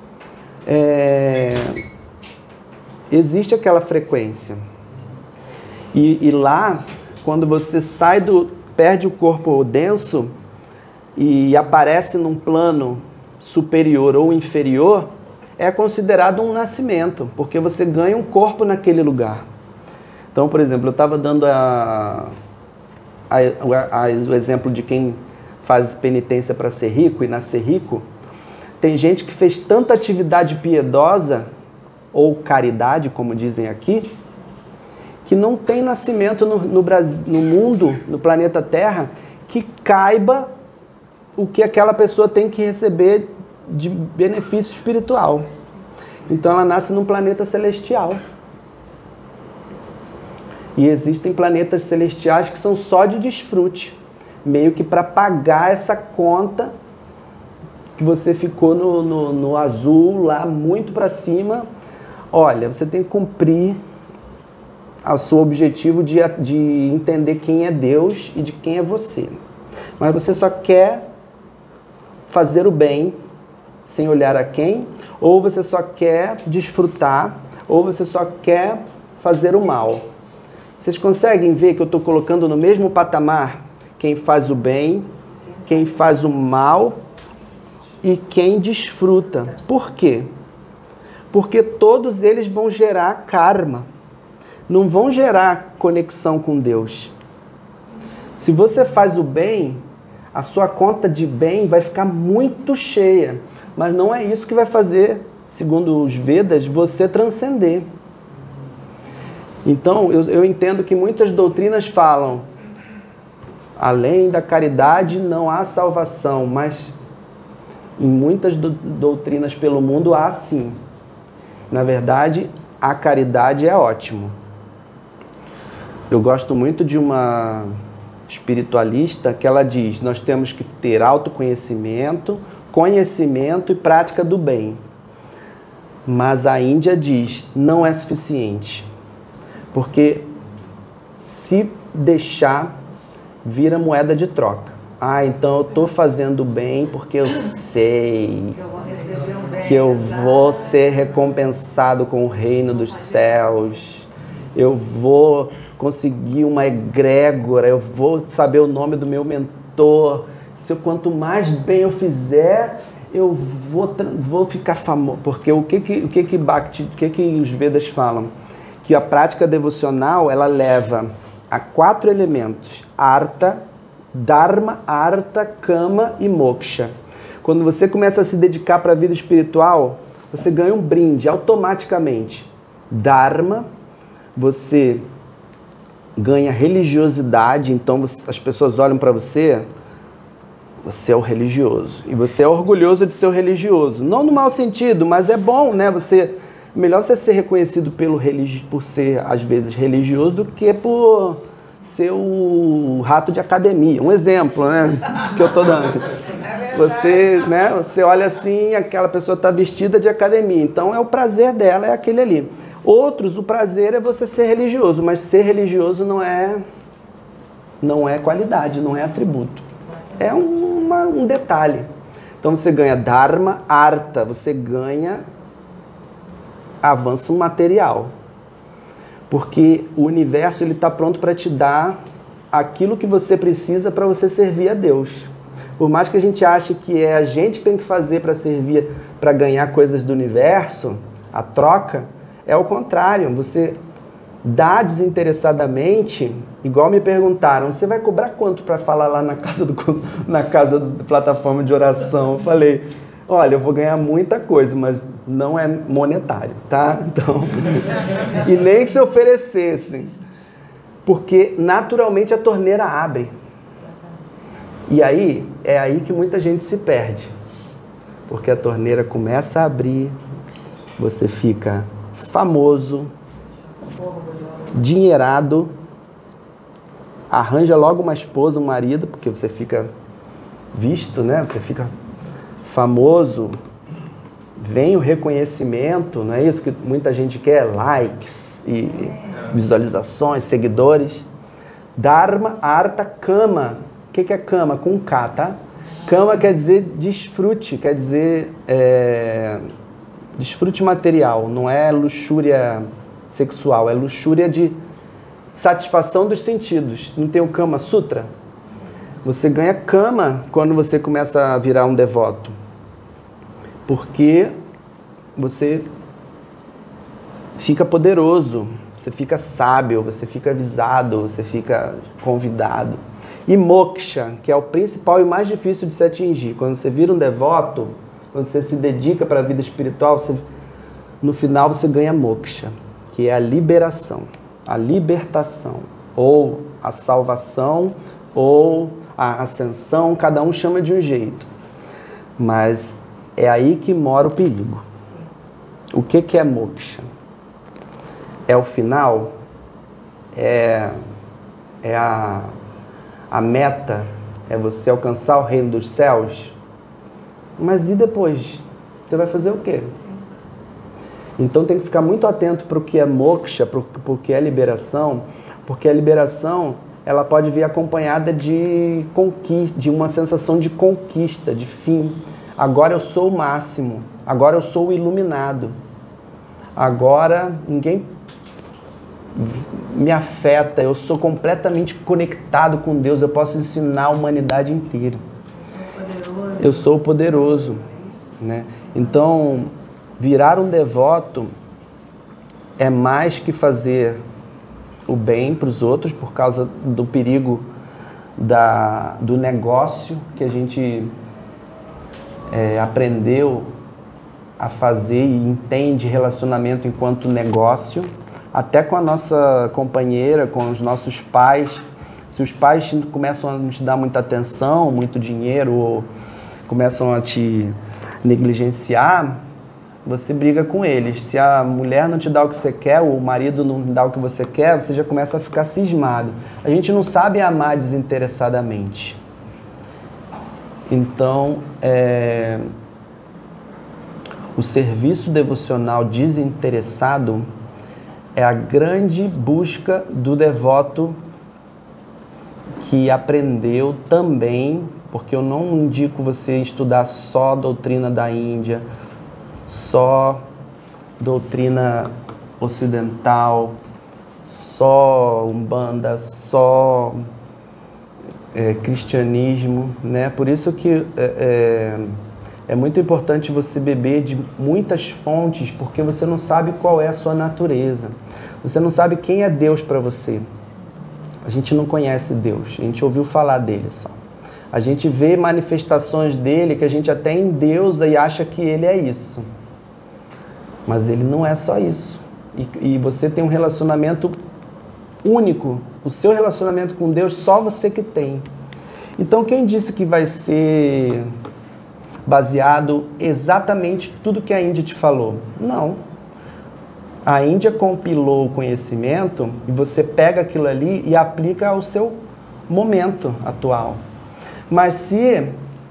é, existe aquela frequência. E, e lá, quando você sai do, perde o corpo denso e aparece num plano superior ou inferior, é considerado um nascimento, porque você ganha um corpo naquele lugar. Então, por exemplo, eu estava dando a, a, a, a, o exemplo de quem faz penitência para ser rico e nascer rico. Tem gente que fez tanta atividade piedosa, ou caridade, como dizem aqui, que não tem nascimento no, no, Brasil, no mundo, no planeta Terra, que caiba o que aquela pessoa tem que receber de benefício espiritual. Então ela nasce num planeta celestial. E existem planetas celestiais que são só de desfrute, meio que para pagar essa conta que você ficou no, no, no azul, lá muito para cima. Olha, você tem que cumprir o seu objetivo de, de entender quem é Deus e de quem é você. Mas você só quer fazer o bem sem olhar a quem, ou você só quer desfrutar, ou você só quer fazer o mal. Vocês conseguem ver que eu estou colocando no mesmo patamar quem faz o bem, quem faz o mal e quem desfruta. Por quê? Porque todos eles vão gerar karma, não vão gerar conexão com Deus. Se você faz o bem, a sua conta de bem vai ficar muito cheia, mas não é isso que vai fazer, segundo os Vedas, você transcender. Então, eu, eu entendo que muitas doutrinas falam, além da caridade não há salvação, mas em muitas do, doutrinas pelo mundo há sim. Na verdade, a caridade é ótimo. Eu gosto muito de uma espiritualista que ela diz, nós temos que ter autoconhecimento, conhecimento e prática do bem. Mas a Índia diz, não é suficiente. Porque se deixar, vira moeda de troca. Ah, então eu estou fazendo bem porque eu sei que eu vou receber um bem, que eu vou ser recompensado com o reino dos céus. Eu vou conseguir uma egrégora, eu vou saber o nome do meu mentor. Se eu, quanto mais bem eu fizer, eu vou, vou ficar famoso. Porque o que que, o que, que, Bhakti, o que, que os Vedas falam? Que a prática devocional, ela leva a quatro elementos: artha, dharma, artha, kama e moksha. Quando você começa a se dedicar para a vida espiritual, você ganha um brinde automaticamente. Dharma, você ganha religiosidade, então as pessoas olham para você, você é o religioso. E você é orgulhoso de ser o religioso. Não no mau sentido, mas é bom, né? Você... Melhor você ser reconhecido pelo religi- por ser, às vezes, religioso do que por ser o rato de academia. Um exemplo, né? Que eu estou dando. Você, né? Você olha assim, aquela pessoa está vestida de academia. Então, é o prazer dela, é aquele ali. Outros, o prazer é você ser religioso. Mas ser religioso não é, não é qualidade, não é atributo. É uma, um detalhe. Então, você ganha dharma, artha. Você ganha avanço material, porque o universo ele está pronto para te dar aquilo que você precisa para você servir a Deus. Por mais que a gente ache que é a gente que tem que fazer para servir, para ganhar coisas do universo, a troca, é o contrário. Você dá desinteressadamente, igual me perguntaram, você vai cobrar quanto para falar lá na casa do, na casa da plataforma de oração? Eu falei, olha, eu vou ganhar muita coisa, mas não é monetário, tá? Então, e nem que se oferecessem, porque naturalmente a torneira abre. E aí, é aí que muita gente se perde, porque a torneira começa a abrir, você fica famoso, dinheirado, arranja logo uma esposa, um marido, porque você fica visto, né? Você fica famoso, vem o reconhecimento, não é isso que muita gente quer? Likes e visualizações, seguidores. Dharma, arta, kama. O que, que é kama? Com K, tá? Kama quer dizer desfrute, quer dizer é, desfrute material, não é luxúria sexual, é luxúria de satisfação dos sentidos. Não tem o Kama Sutra? Você ganha kama quando você começa a virar um devoto. Porque você fica poderoso, você fica sábio, você fica avisado, você fica convidado. E moksha, que é o principal e mais difícil de se atingir. Quando você vira um devoto, quando você se dedica para a vida espiritual, você, no final você ganha moksha, que é a liberação, a libertação, ou a salvação, ou a ascensão, cada um chama de um jeito. Mas é aí que mora o perigo. O que, que é moksha? É o final? É, é a, a meta? É você alcançar o reino dos céus? Mas e depois? Você vai fazer o quê? Então tem que ficar muito atento para o que é moksha, para o que é liberação, porque a liberação ela pode vir acompanhada de conquista, de uma sensação de conquista, de fim. Agora eu sou o máximo, agora eu sou o iluminado, agora ninguém me afeta, eu sou completamente conectado com Deus, eu posso ensinar a humanidade inteira. Eu sou o poderoso, né? Então, virar um devoto é mais que fazer o bem para os outros por causa do perigo da, do negócio que a gente é, aprendeu a fazer e entende relacionamento enquanto negócio, até com a nossa companheira, com os nossos pais. Se os pais começam a não te dar muita atenção, muito dinheiro, ou começam a te negligenciar, você briga com eles. Se a mulher não te dá o que você quer, ou o marido não dá o que você quer, você já começa a ficar cismado. A gente não sabe amar desinteressadamente. Então, é, o serviço devocional desinteressado é a grande busca do devoto que aprendeu também, porque eu não indico você estudar só a doutrina da Índia, só doutrina ocidental, só Umbanda, só é, cristianismo, né? Por isso que é, é, é muito importante você beber de muitas fontes, porque você não sabe qual é a sua natureza. Você não sabe quem é Deus para você. A gente não conhece Deus, a gente ouviu falar dele só. A gente vê manifestações dele que a gente até endeusa e acha que ele é isso. Mas ele não é só isso. E, e você tem um relacionamento único. O seu relacionamento com Deus só você que tem. Então quem disse que vai ser baseado exatamente tudo que a Índia te falou? Não. A Índia compilou o conhecimento e você pega aquilo ali e aplica ao seu momento atual. Mas se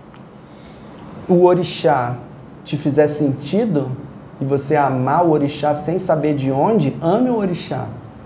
o orixá te fizer sentido e você amar o orixá sem saber de onde, ame o orixá.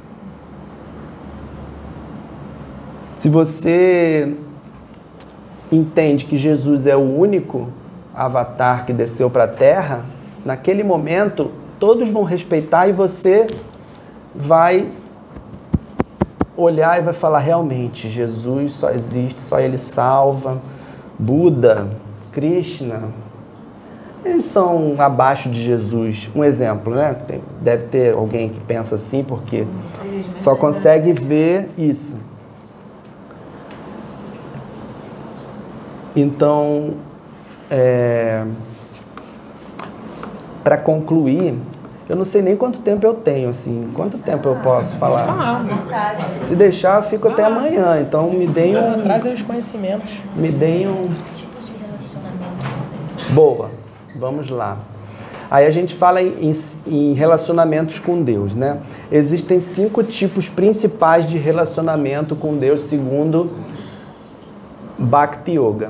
Se você entende que Jesus é o único avatar que desceu para a Terra, naquele momento todos vão respeitar e você vai olhar e vai falar, realmente, Jesus só existe, só ele salva. Buda, Krishna, eles são abaixo de Jesus. Um exemplo, né? Tem, deve ter alguém que pensa assim, porque só consegue ver isso. Então, é, para concluir, eu não sei nem quanto tempo eu tenho, assim. Quanto tempo eu posso falar? falar. Se deixar, eu fico até amanhã. Então, me deem um... Traz aí os conhecimentos. Me deem um... Tipos de relacionamento. Boa. Vamos lá. Aí a gente fala em, em, em relacionamentos com Deus, né? Existem cinco tipos principais de relacionamento com Deus, segundo Bhakti Yoga.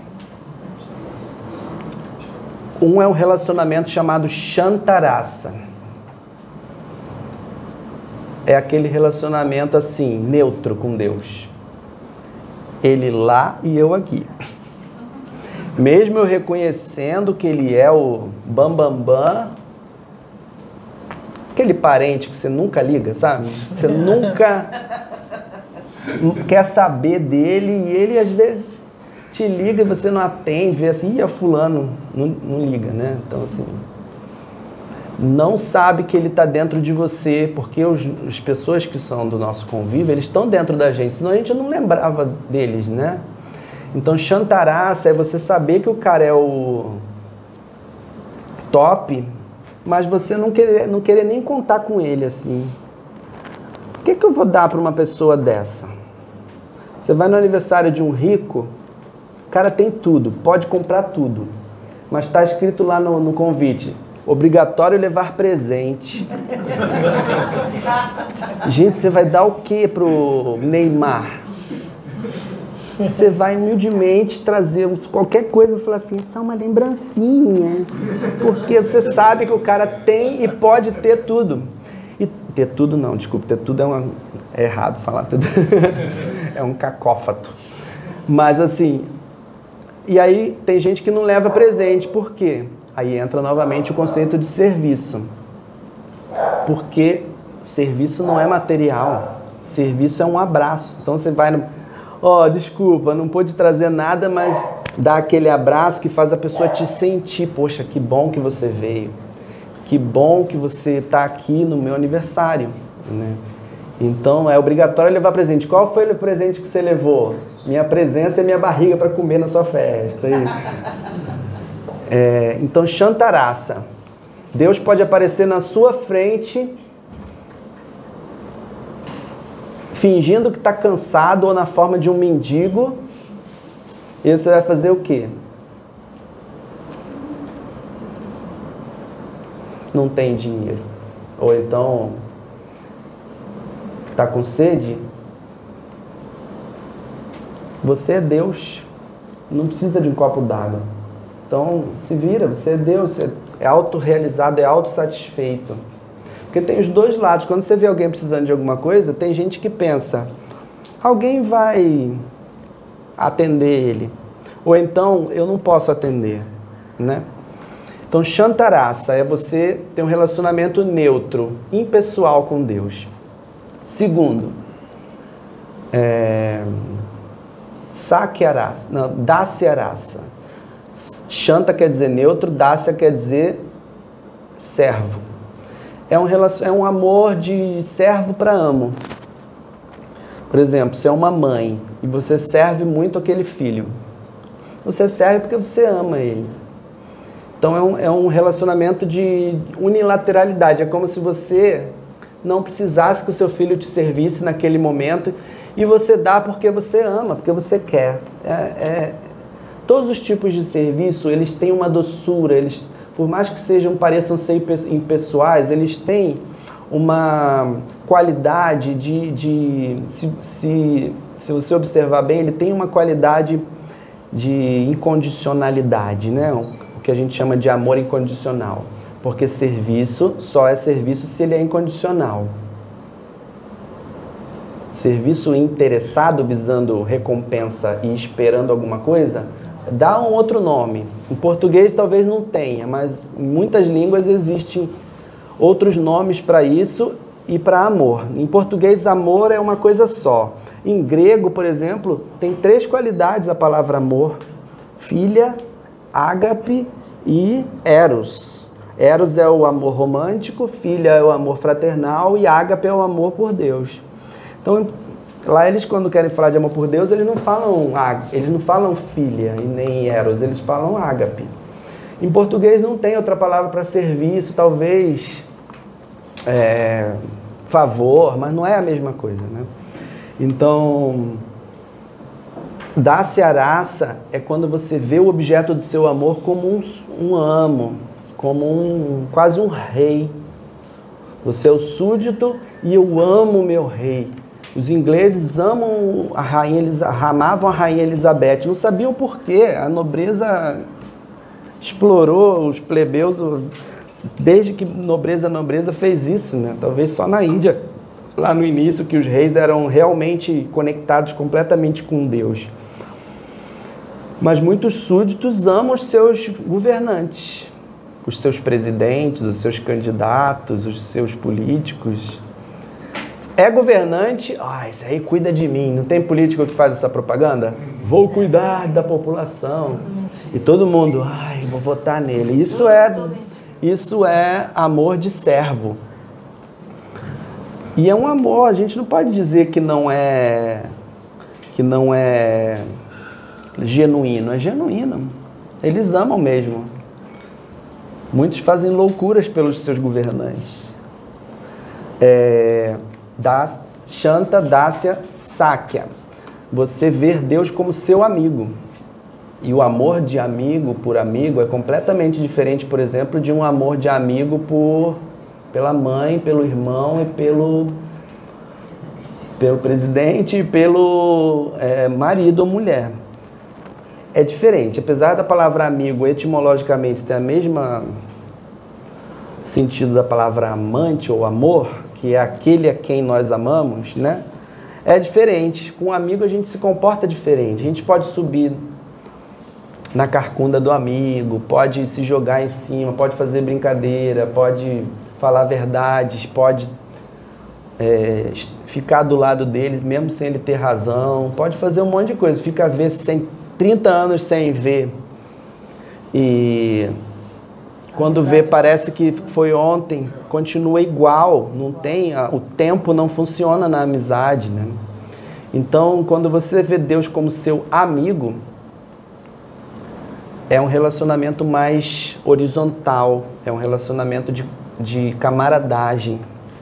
Um é um relacionamento chamado Shantarasa. É aquele relacionamento assim, neutro com Deus. Ele lá e eu aqui. Mesmo eu reconhecendo que ele é o bambambam, bam, bam, aquele parente que você nunca liga, sabe? Você nunca quer saber dele e ele às vezes te liga e você não atende, vê assim, ih, fulano, não, não liga, né? Então assim, não sabe que ele está dentro de você, porque os, as pessoas que são do nosso convívio, eles estão dentro da gente, senão a gente não lembrava deles, né? Então, Shantarasa é você saber que o cara é o top, mas você não querer, não querer nem contar com ele, assim. O que, que eu vou dar para uma pessoa dessa? Você vai no aniversário de um rico, o cara tem tudo, pode comprar tudo, mas está escrito lá no, no convite, obrigatório levar presente. Gente, você vai dar o que pro Neymar? Você vai humildemente trazer qualquer coisa e falar assim, só uma lembrancinha. Porque você sabe que o cara tem e pode ter tudo. E ter tudo não, desculpa, ter tudo é, uma, é errado falar tudo. É um cacófato. Mas assim, e aí tem gente que não leva presente, por quê? Aí entra novamente o conceito de serviço. Porque serviço não é material, serviço é um abraço. Então você vai no... Ó, oh, desculpa, não pude trazer nada, mas dá aquele abraço que faz a pessoa te sentir. Poxa, que bom que você veio. Que bom que você está aqui no meu aniversário, né? Então, é obrigatório levar presente. Qual foi o presente que você levou? Minha presença e minha barriga para comer na sua festa. É, então, Shantarasa. Deus pode aparecer na sua frente fingindo que está cansado ou na forma de um mendigo, e você vai fazer o quê? Não tem dinheiro. Ou então, está com sede? Você é Deus, não precisa de um copo d'água. Então, se vira, você é Deus, você é autorrealizado, é autossatisfeito. Porque tem os dois lados. Quando você vê alguém precisando de alguma coisa, tem gente que pensa, alguém vai atender ele. Ou então, eu não posso atender, né? Então, Shantarasa é você ter um relacionamento neutro, impessoal com Deus. Segundo, é, Sakyarasa, não, Dasyarasa. Shanta quer dizer neutro, Dasya quer dizer servo. É um, é um amor de servo para amo. Por exemplo, você é uma mãe e você serve muito aquele filho. Você serve porque você ama ele. Então é um, é um relacionamento de unilateralidade. É como se você não precisasse que o seu filho te servisse naquele momento e você dá porque você ama, porque você quer. É, é, todos os tipos de serviço, eles têm uma doçura, eles... Por mais que sejam, pareçam ser impessoais, eles têm uma qualidade de... de se, se, se você observar bem, ele tem uma qualidade de incondicionalidade, né? O que a gente chama de amor incondicional. Porque serviço só é serviço se ele é incondicional. Serviço interessado, visando recompensa e esperando alguma coisa... Dá um outro nome. Em português talvez não tenha, mas em muitas línguas existem outros nomes para isso e para amor. Em português, amor é uma coisa só. Em grego, por exemplo, tem três qualidades a palavra amor. Filha, ágape e eros. Eros é o amor romântico, filha é o amor fraternal e ágape é o amor por Deus. Então, lá eles, quando querem falar de amor por Deus, eles não falam, eles não falam filha e nem eros, eles falam ágape. Em português não tem outra palavra para serviço, talvez é, favor, mas não é a mesma coisa, né? Então, Dasyarasa é quando você vê o objeto do seu amor como um, um amo, como um, quase um rei. Você é o súdito e eu amo meu rei. Os ingleses amam a rainha, eles amavam a rainha Elizabeth. Não sabiam por quê. A nobreza explorou os plebeus, desde que nobreza nobreza fez isso, né? Talvez só na Índia, lá no início, que os reis eram realmente conectados completamente com Deus. Mas muitos súditos amam os seus governantes, os seus presidentes, os seus candidatos, os seus políticos. É governante, ah, esse aí cuida de mim. Não tem político que faz essa propaganda? Vou cuidar da população. E todo mundo, ai, vou votar nele. Isso é, isso é amor de servo. E é um amor, a gente não pode dizer que não é, que não é genuíno. É genuíno. Eles amam mesmo. Muitos fazem loucuras pelos seus governantes. É... Das, Shanta Dasya Sakya. Você ver Deus como seu amigo. E o amor de amigo por amigo é completamente diferente, por exemplo, de um amor de amigo por, pela mãe, pelo irmão e pelo, pelo presidente e pelo é, marido ou mulher. É diferente. Apesar da palavra amigo etimologicamente ter a mesma sentido da palavra amante ou amor, que é aquele a quem nós amamos, né? É diferente. Com um amigo a gente se comporta diferente. A gente pode subir na carcunda do amigo, pode se jogar em cima, pode fazer brincadeira, pode falar verdades, pode é, ficar do lado dele, mesmo sem ele ter razão, pode fazer um monte de coisa. Fica ver sem, trinta anos sem ver. E... quando vê, parece que foi ontem, continua igual, não tem, o tempo não funciona na amizade, né? Então, quando você vê Deus como seu amigo, é um relacionamento mais horizontal, é um relacionamento de, de camaradagem,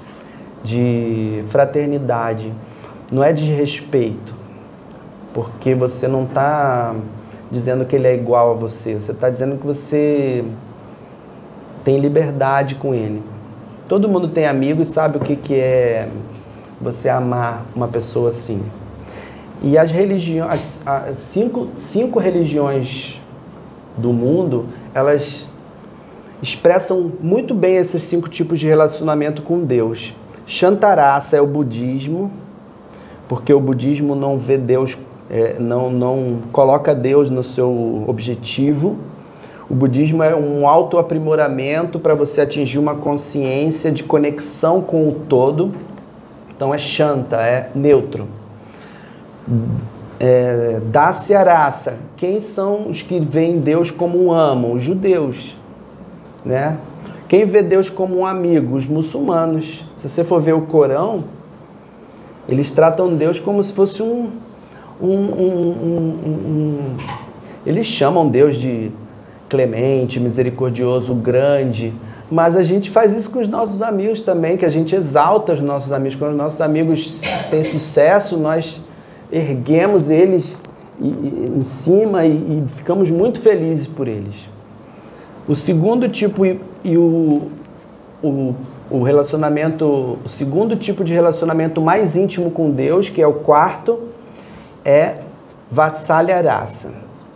de fraternidade, não é de respeito, porque você não está dizendo que ele é igual a você, você está dizendo que você tem liberdade com ele. Todo mundo tem amigos e sabe o que, que é você amar uma pessoa assim. E as religiões, as, as cinco, cinco religiões do mundo, elas expressam muito bem esses cinco tipos de relacionamento com Deus. Shantarasa é o budismo, porque o budismo não vê Deus, é, não, não coloca Deus no seu objetivo. O budismo é um autoaprimoramento para você atingir uma consciência de conexão com o todo. Então é Shanta, é neutro. É, Dasya Rasa. Quem são os que veem Deus como um amo? Os judeus. Né? Quem vê Deus como um amigo? Os muçulmanos. Se você for ver o Corão, eles tratam Deus como se fosse um... um, um, um, um eles chamam Deus de clemente, misericordioso, grande, mas a gente faz isso com os nossos amigos também, que a gente exalta os nossos amigos. Quando os nossos amigos têm sucesso, nós erguemos eles e, e, em cima e, e ficamos muito felizes por eles. O segundo tipo e, e o, o, o relacionamento, o segundo tipo de relacionamento mais íntimo com Deus, que é o quarto, é Vatsalya Rasa.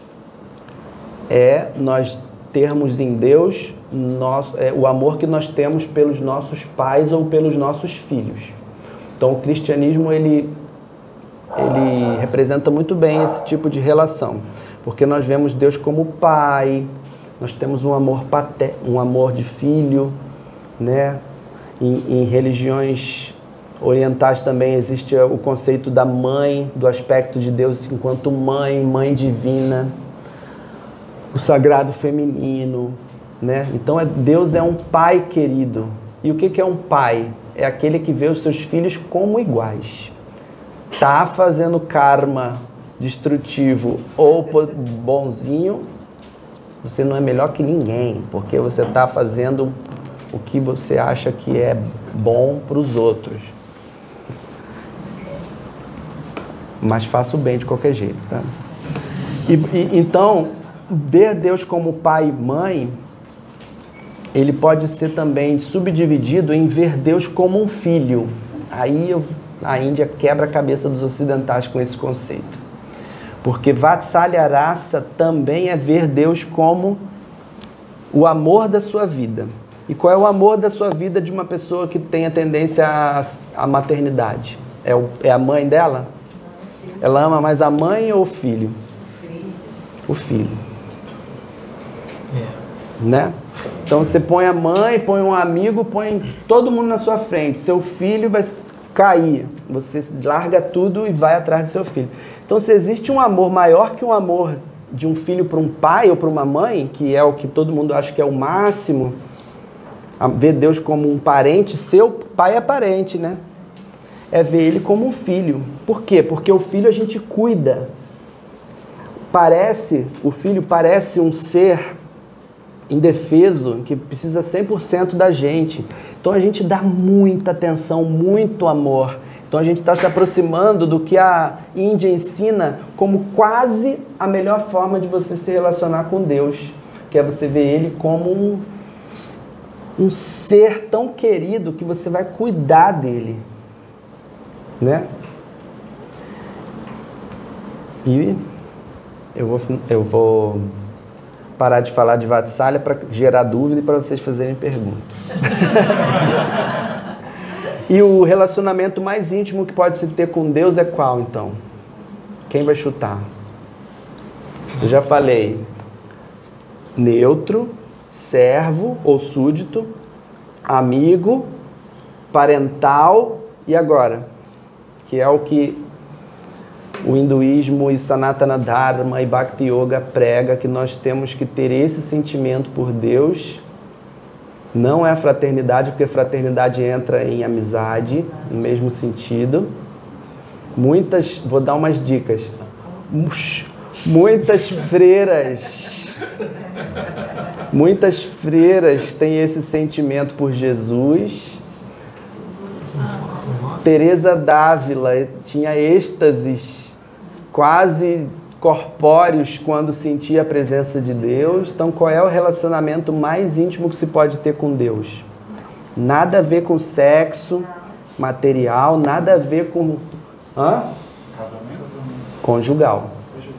É nós termos em Deus nosso, é, o amor que nós temos pelos nossos pais ou pelos nossos filhos. Então o cristianismo ele, ele representa muito bem esse tipo de relação, porque nós vemos Deus como pai, nós temos um amor pater, um amor de filho, né? Em, em religiões orientais também existe o conceito da mãe, do aspecto de Deus enquanto mãe, mãe divina, o sagrado feminino, né? Então Deus é um pai querido. E o que é um pai? É aquele que vê os seus filhos como iguais. Tá fazendo karma destrutivo ou bonzinho, você não é melhor que ninguém, porque você está fazendo o que você acha que é bom para os outros. Mas faça o bem de qualquer jeito, tá? E, e, então, ver Deus como pai e mãe ele pode ser também subdividido em ver Deus como um filho. Aí eu, a Índia quebra a cabeça dos ocidentais com esse conceito. Porque Vatsalya Rasa também é ver Deus como o amor da sua vida. E qual é o amor da sua vida de uma pessoa que tem a tendência à, à maternidade? É, o, é a mãe dela? Ela ama mais a mãe ou o filho? O filho. É. Né? Então você põe a mãe, põe um amigo, põe todo mundo na sua frente. Seu filho vai cair. Você larga tudo e vai atrás do seu filho. Então se existe um amor maior que um amor de um filho para um pai ou para uma mãe, que é o que todo mundo acha que é o máximo, ver Deus como um parente, seu pai é parente, né? É ver ele como um filho. Por quê? Porque o filho a gente cuida. Parece, o filho parece um ser indefeso, que precisa cem por cento da gente. Então a gente dá muita atenção, muito amor. Então a gente está se aproximando do que a Índia ensina como quase a melhor forma de você se relacionar com Deus, que é você ver Ele como um, um ser tão querido que você vai cuidar dele, né? E eu vou, eu vou parar de falar de Vatsalya para gerar dúvida e para vocês fazerem perguntas. E o relacionamento mais íntimo que pode se ter com Deus é qual, então? Quem vai chutar? Eu já falei. Neutro, servo ou súdito, amigo, parental e agora? Que é o que o hinduísmo e Sanatana Dharma e Bhakti Yoga prega, que nós temos que ter esse sentimento por Deus. Não é a fraternidade, porque fraternidade entra em amizade, no mesmo sentido. Muitas, vou dar umas dicas. Muitas freiras, muitas freiras têm esse sentimento por Jesus. Teresa d'Ávila tinha êxtases quase corpóreos quando sentia a presença de Deus. Então, qual é o relacionamento mais íntimo que se pode ter com Deus? Nada a ver com sexo material, nada a ver com... Hã? Casamento? Conjugal.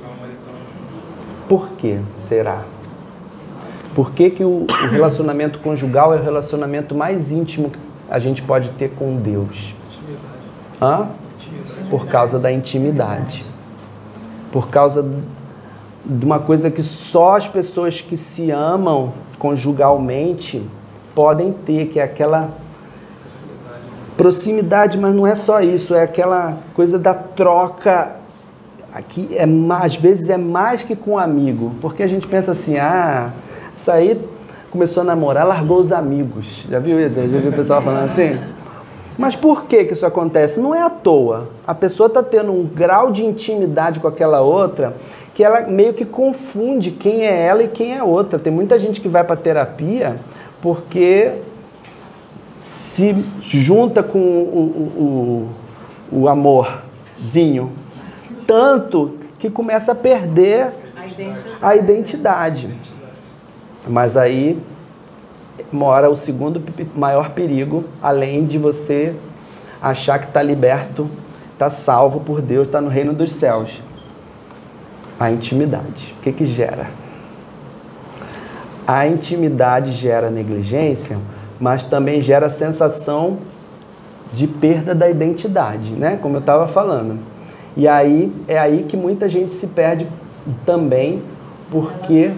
Por que será? Por que que o, o relacionamento conjugal é o relacionamento mais íntimo que a gente pode ter com Deus? Hã? Por causa da intimidade. Por causa de uma coisa que só as pessoas que se amam conjugalmente podem ter, que é aquela proximidade, mas não é só isso, é aquela coisa da troca, aqui é, às vezes é mais que com um amigo, porque a gente pensa assim, ah, isso aí começou a namorar, largou os amigos, já viu isso? Já viu o pessoal falando assim? Mas por que que isso acontece? Não é à toa. A pessoa está tendo um grau de intimidade com aquela outra que ela meio que confunde quem é ela e quem é outra. Tem muita gente que vai para terapia porque se junta com o, o, o amorzinho tanto que começa a perder A identidade. a identidade. Mas aí mora o segundo maior perigo, além de você achar que está liberto, está salvo por Deus, está no reino dos céus. A intimidade. O que que gera? A intimidade gera negligência, mas também gera a sensação de perda da identidade, né? Como eu estava falando. E aí, é aí que muita gente se perde também, porque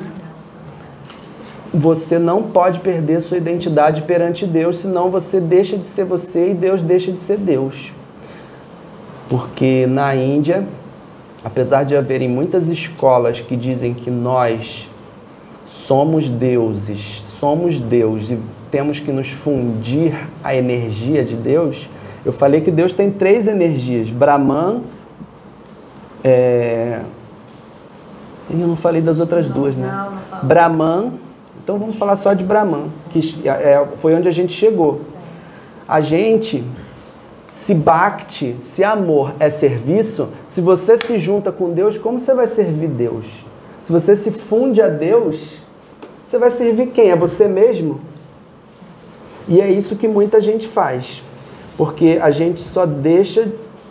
você não pode perder sua identidade perante Deus, senão você deixa de ser você e Deus deixa de ser Deus. Porque na Índia, apesar de haverem muitas escolas que dizem que nós somos deuses, somos Deus e temos que nos fundir a energia de Deus, eu falei que Deus tem três energias, Brahman, é... eu não falei das outras duas, né? Não, não falei. Brahman. Então vamos falar só de Brahman, que é, foi onde a gente chegou. A gente, se bhakti, se amor é serviço, se você se junta com Deus, como você vai servir Deus? Se você se funde a Deus, você vai servir quem? É você mesmo? E é isso que muita gente faz, porque a gente só deixa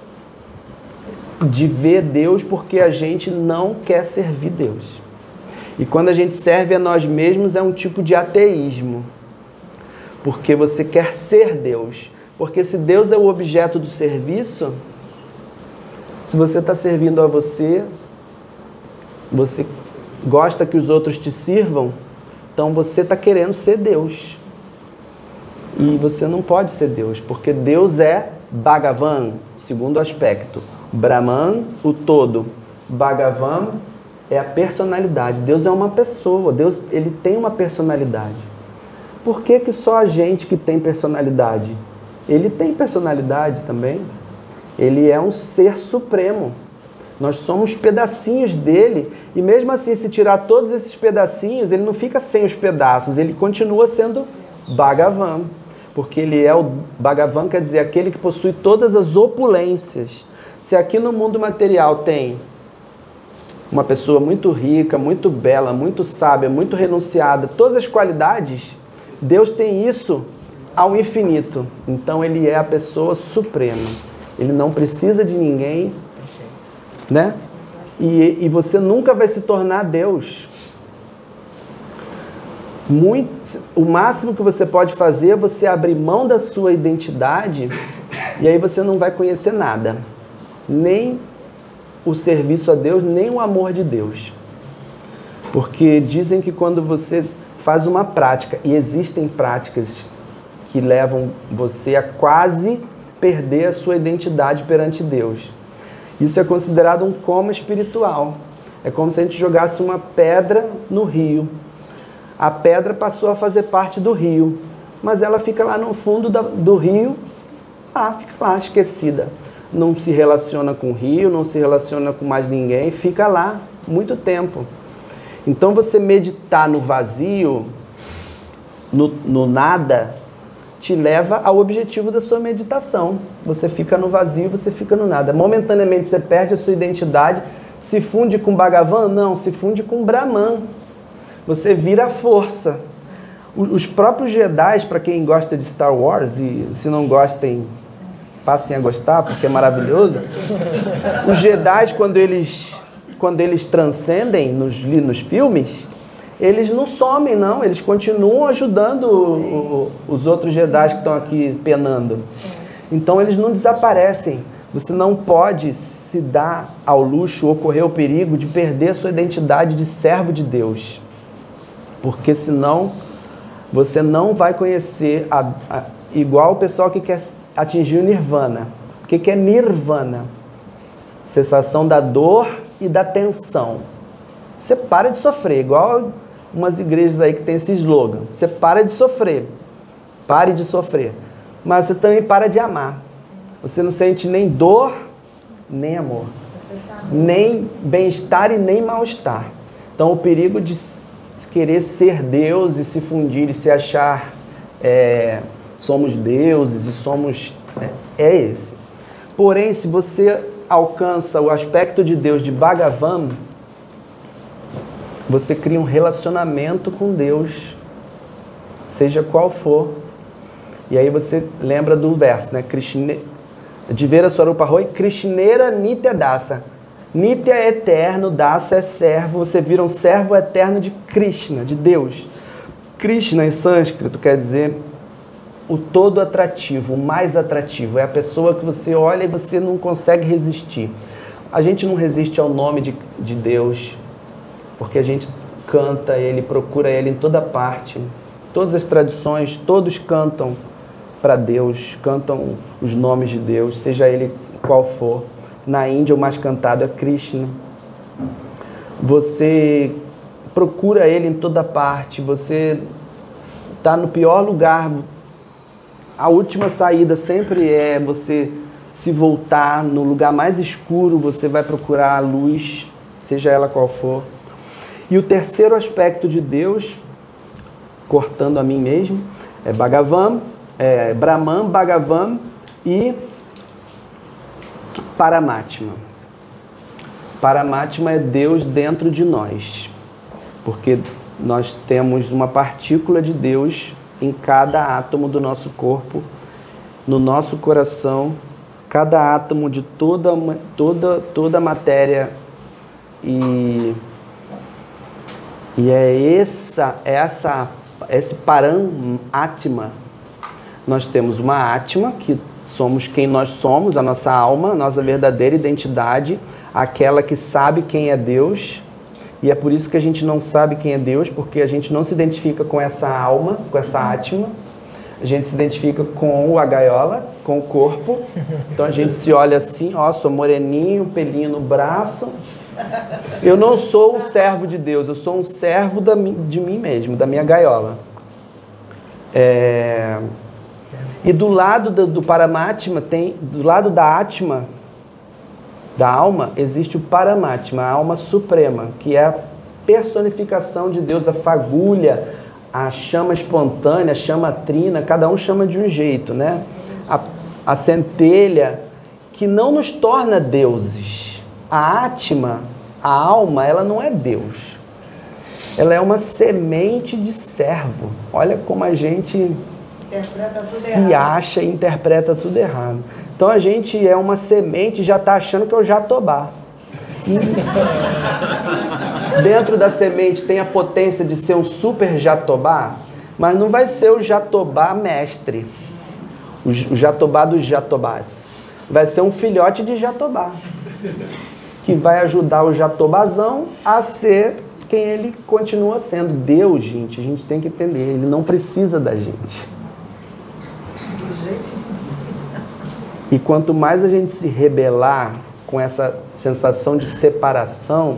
de ver Deus porque a gente não quer servir Deus. E quando a gente serve a nós mesmos é um tipo de ateísmo, porque você quer ser Deus. Porque se Deus é o objeto do serviço, se você está servindo a você, você gosta que os outros te sirvam, então você está querendo ser Deus. E você não pode ser Deus, porque Deus é Bhagavan, segundo aspecto. Brahman, o todo. Bhagavan é a personalidade. Deus é uma pessoa. Deus, ele tem uma personalidade. Por que que só a gente que tem personalidade? Ele tem personalidade também. Ele é um ser supremo. Nós somos pedacinhos dele. E mesmo assim, se tirar todos esses pedacinhos, ele não fica sem os pedaços. Ele continua sendo Bhagavan. Porque ele é o Bhagavan, quer dizer, aquele que possui todas as opulências. Se aqui no mundo material tem uma pessoa muito rica, muito bela, muito sábia, muito renunciada, todas as qualidades, Deus tem isso ao infinito. Então ele é a pessoa suprema. Ele não precisa de ninguém, né? E, e você nunca vai se tornar Deus. Muito, o máximo que você pode fazer é você abrir mão da sua identidade e aí você não vai conhecer nada. Nem o serviço a Deus, nem o amor de Deus. Porque dizem que quando você faz uma prática, e existem práticas que levam você a quase perder a sua identidade perante Deus. Isso é considerado um coma espiritual. É como se a gente jogasse uma pedra no rio. A pedra passou a fazer parte do rio, mas ela fica lá no fundo da, do rio, lá, fica lá, esquecida. Não se relaciona com o rio, não se relaciona com mais ninguém, fica lá muito tempo. Então você meditar no vazio, no, no nada, te leva ao objetivo da sua meditação. Você fica no vazio, você fica no nada. Momentaneamente você perde a sua identidade, se funde com Bhagavan? Não, se funde com Brahman. Você vira a força. Os próprios Jedi, para quem gosta de Star Wars, e se não gostem, passem a gostar, porque é maravilhoso. Os Jedi, quando eles, quando eles transcendem nos, nos filmes, eles não somem, não. Eles continuam ajudando o, o, os outros Jedi que estão aqui penando. Então, eles não desaparecem. Você não pode se dar ao luxo ou correr o perigo de perder a sua identidade de servo de Deus. Porque senão você não vai conhecer, a, a, igual o pessoal que quer atingir o Nirvana. O que, que é Nirvana? Cessação da dor e da tensão. Você para de sofrer, igual umas igrejas aí que tem esse slogan. Você para de sofrer. Pare de sofrer. Mas você também para de amar. Você não sente nem dor, nem amor. Nem bem-estar e nem mal-estar. Então o perigo de querer ser Deus e se fundir e se achar é, somos deuses e somos... É, é esse. Porém, se você alcança o aspecto de Deus de Bhagavan, você cria um relacionamento com Deus, seja qual for. E aí você lembra do verso, né? Krishna, Divera Swarupa Roy, Krishnera Nitya Dasa. Nitya é eterno, Dasa é servo, você vira um servo eterno de Krishna, de Deus. Krishna em sânscrito quer dizer o todo atrativo, o mais atrativo. É a pessoa que você olha e você não consegue resistir. A gente não resiste ao nome de, de Deus, porque a gente canta Ele, procura Ele em toda parte. Todas as tradições, todos cantam para Deus, cantam os nomes de Deus, seja Ele qual for. Na Índia, o mais cantado é Krishna. Você procura Ele em toda parte. Você está no pior lugar. A última saída sempre é você se voltar no lugar mais escuro. Você vai procurar a luz, seja ela qual for. E o terceiro aspecto de Deus, cortando a mim mesmo, é Bhagavan, é Brahman, Bhagavan e Paramatma. Paramatma é Deus dentro de nós, porque nós temos uma partícula de Deus em cada átomo do nosso corpo, no nosso coração, cada átomo de toda, toda, toda a matéria. E, e é essa, essa, esse param-atma. Nós temos uma atma, que somos quem nós somos, a nossa alma, a nossa verdadeira identidade, aquela que sabe quem é Deus. E é por isso que a gente não sabe quem é Deus, porque a gente não se identifica com essa alma, com essa atma. A gente se identifica com a gaiola, com o corpo. Então a gente se olha assim, ó, sou moreninho, pelinho no braço. Eu não sou um servo de Deus, eu sou um servo da, de mim mesmo, da minha gaiola. É... E do lado do, do Paramatma, tem, do lado da Atma, da alma, existe o Paramatma, a alma suprema, que é a personificação de Deus, a fagulha, a chama espontânea, a chama trina, cada um chama de um jeito, né? A, a centelha, que não nos torna deuses. A Atma, a alma, ela não é Deus. Ela é uma semente de servo. Olha como a gente se acha e interpreta tudo errado. Então a gente é uma semente e já está achando que é o jatobá. E dentro da semente tem a potência de ser um super jatobá, mas não vai ser o jatobá mestre, o jatobá dos jatobás. Vai ser um filhote de jatobá, que vai ajudar o jatobazão a ser quem ele continua sendo. Deus, gente, a gente tem que entender, ele não precisa da gente. E quanto mais a gente se rebelar com essa sensação de separação,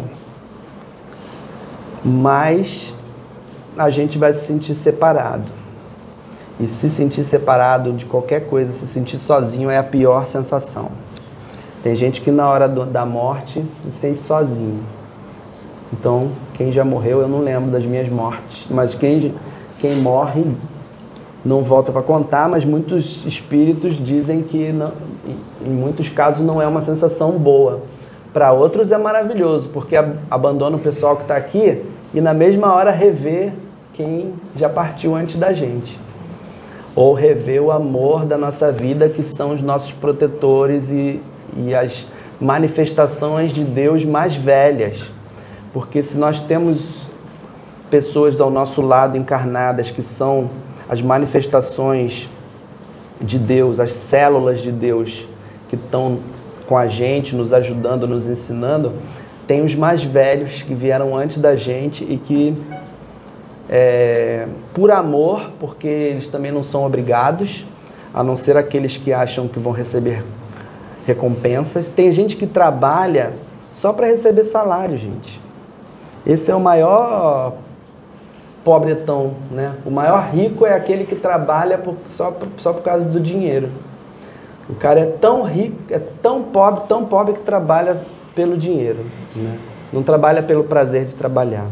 mais a gente vai se sentir separado. E se sentir separado de qualquer coisa, se sentir sozinho é a pior sensação. Tem gente que na hora do, da morte se sente sozinho. Então, quem já morreu, eu não lembro das minhas mortes, mas quem, quem morre não volta para contar, mas muitos espíritos dizem que não, em muitos casos não é uma sensação boa. Para outros é maravilhoso, porque abandona o pessoal que está aqui e na mesma hora revê quem já partiu antes da gente. Ou revê o amor da nossa vida, que são os nossos protetores e, e as manifestações de Deus mais velhas. Porque se nós temos pessoas ao nosso lado encarnadas que são as manifestações de Deus, as células de Deus que estão com a gente, nos ajudando, nos ensinando, tem os mais velhos que vieram antes da gente e que, é, por amor, porque eles também não são obrigados, a não ser aqueles que acham que vão receber recompensas. Tem gente que trabalha só para receber salário, gente. Esse é o maior pobretão, né? O maior rico é aquele que trabalha por, só, por, só por causa do dinheiro. O cara é tão rico, é tão pobre, tão pobre que trabalha pelo dinheiro, né? Não trabalha pelo prazer de trabalhar.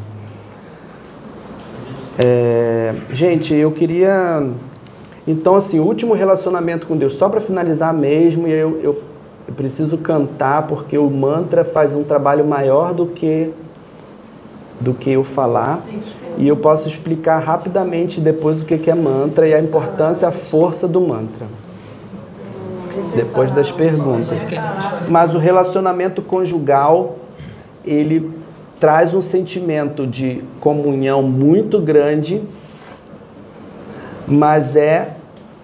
É, gente, eu queria... Então, assim, o último relacionamento com Deus, só para finalizar mesmo, e eu, eu, eu preciso cantar, porque o mantra faz um trabalho maior do que, do que eu falar. E eu posso explicar rapidamente depois o que é mantra e a importância, a força do mantra. Depois das perguntas. Mas o relacionamento conjugal, ele traz um sentimento de comunhão muito grande, mas é...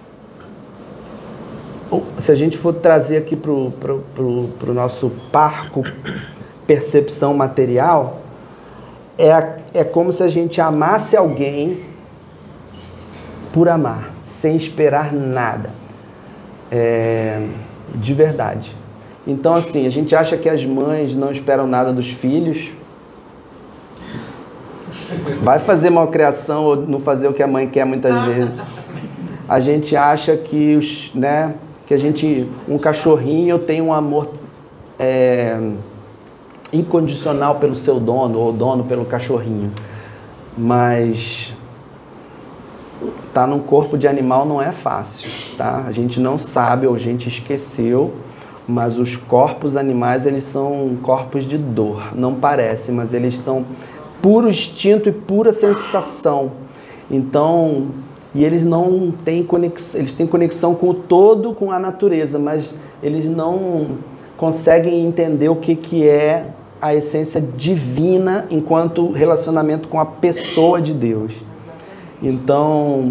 Se a gente for trazer aqui para o pro, pro, pro nosso parco percepção material... É, é como se a gente amasse alguém por amar, sem esperar nada, é, de verdade. Então, assim, a gente acha que as mães não esperam nada dos filhos. Vai fazer malcriação ou não fazer o que a mãe quer muitas vezes. A gente acha que, os, né, que a gente, um cachorrinho tem um amor... É, incondicional pelo seu dono, ou dono pelo cachorrinho. Mas tá num corpo de animal não é fácil, tá? A gente não sabe ou a gente esqueceu, mas os corpos animais, eles são corpos de dor. Não parece, mas eles são puro instinto e pura sensação. Então, e eles não têm conexão, eles têm conexão com o todo, com a natureza, mas eles não conseguem entender o que, que é a essência divina enquanto relacionamento com a pessoa de Deus. Então,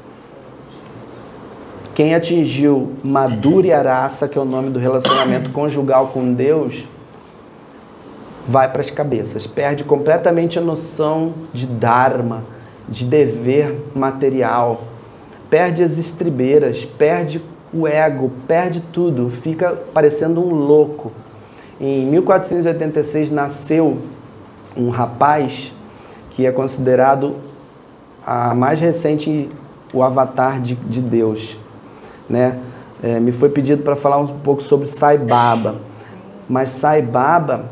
quem atingiu Madhurya-rasa, que é o nome do relacionamento conjugal com Deus, vai para as cabeças, perde completamente a noção de dharma, de dever material, perde as estribeiras, perde o ego, perde tudo, fica parecendo um louco. Em mil quatrocentos e oitenta e seis nasceu um rapaz que é considerado a mais recente, o avatar de, de Deus, né? É, me foi pedido para falar um pouco sobre Sai Baba, mas Sai Baba,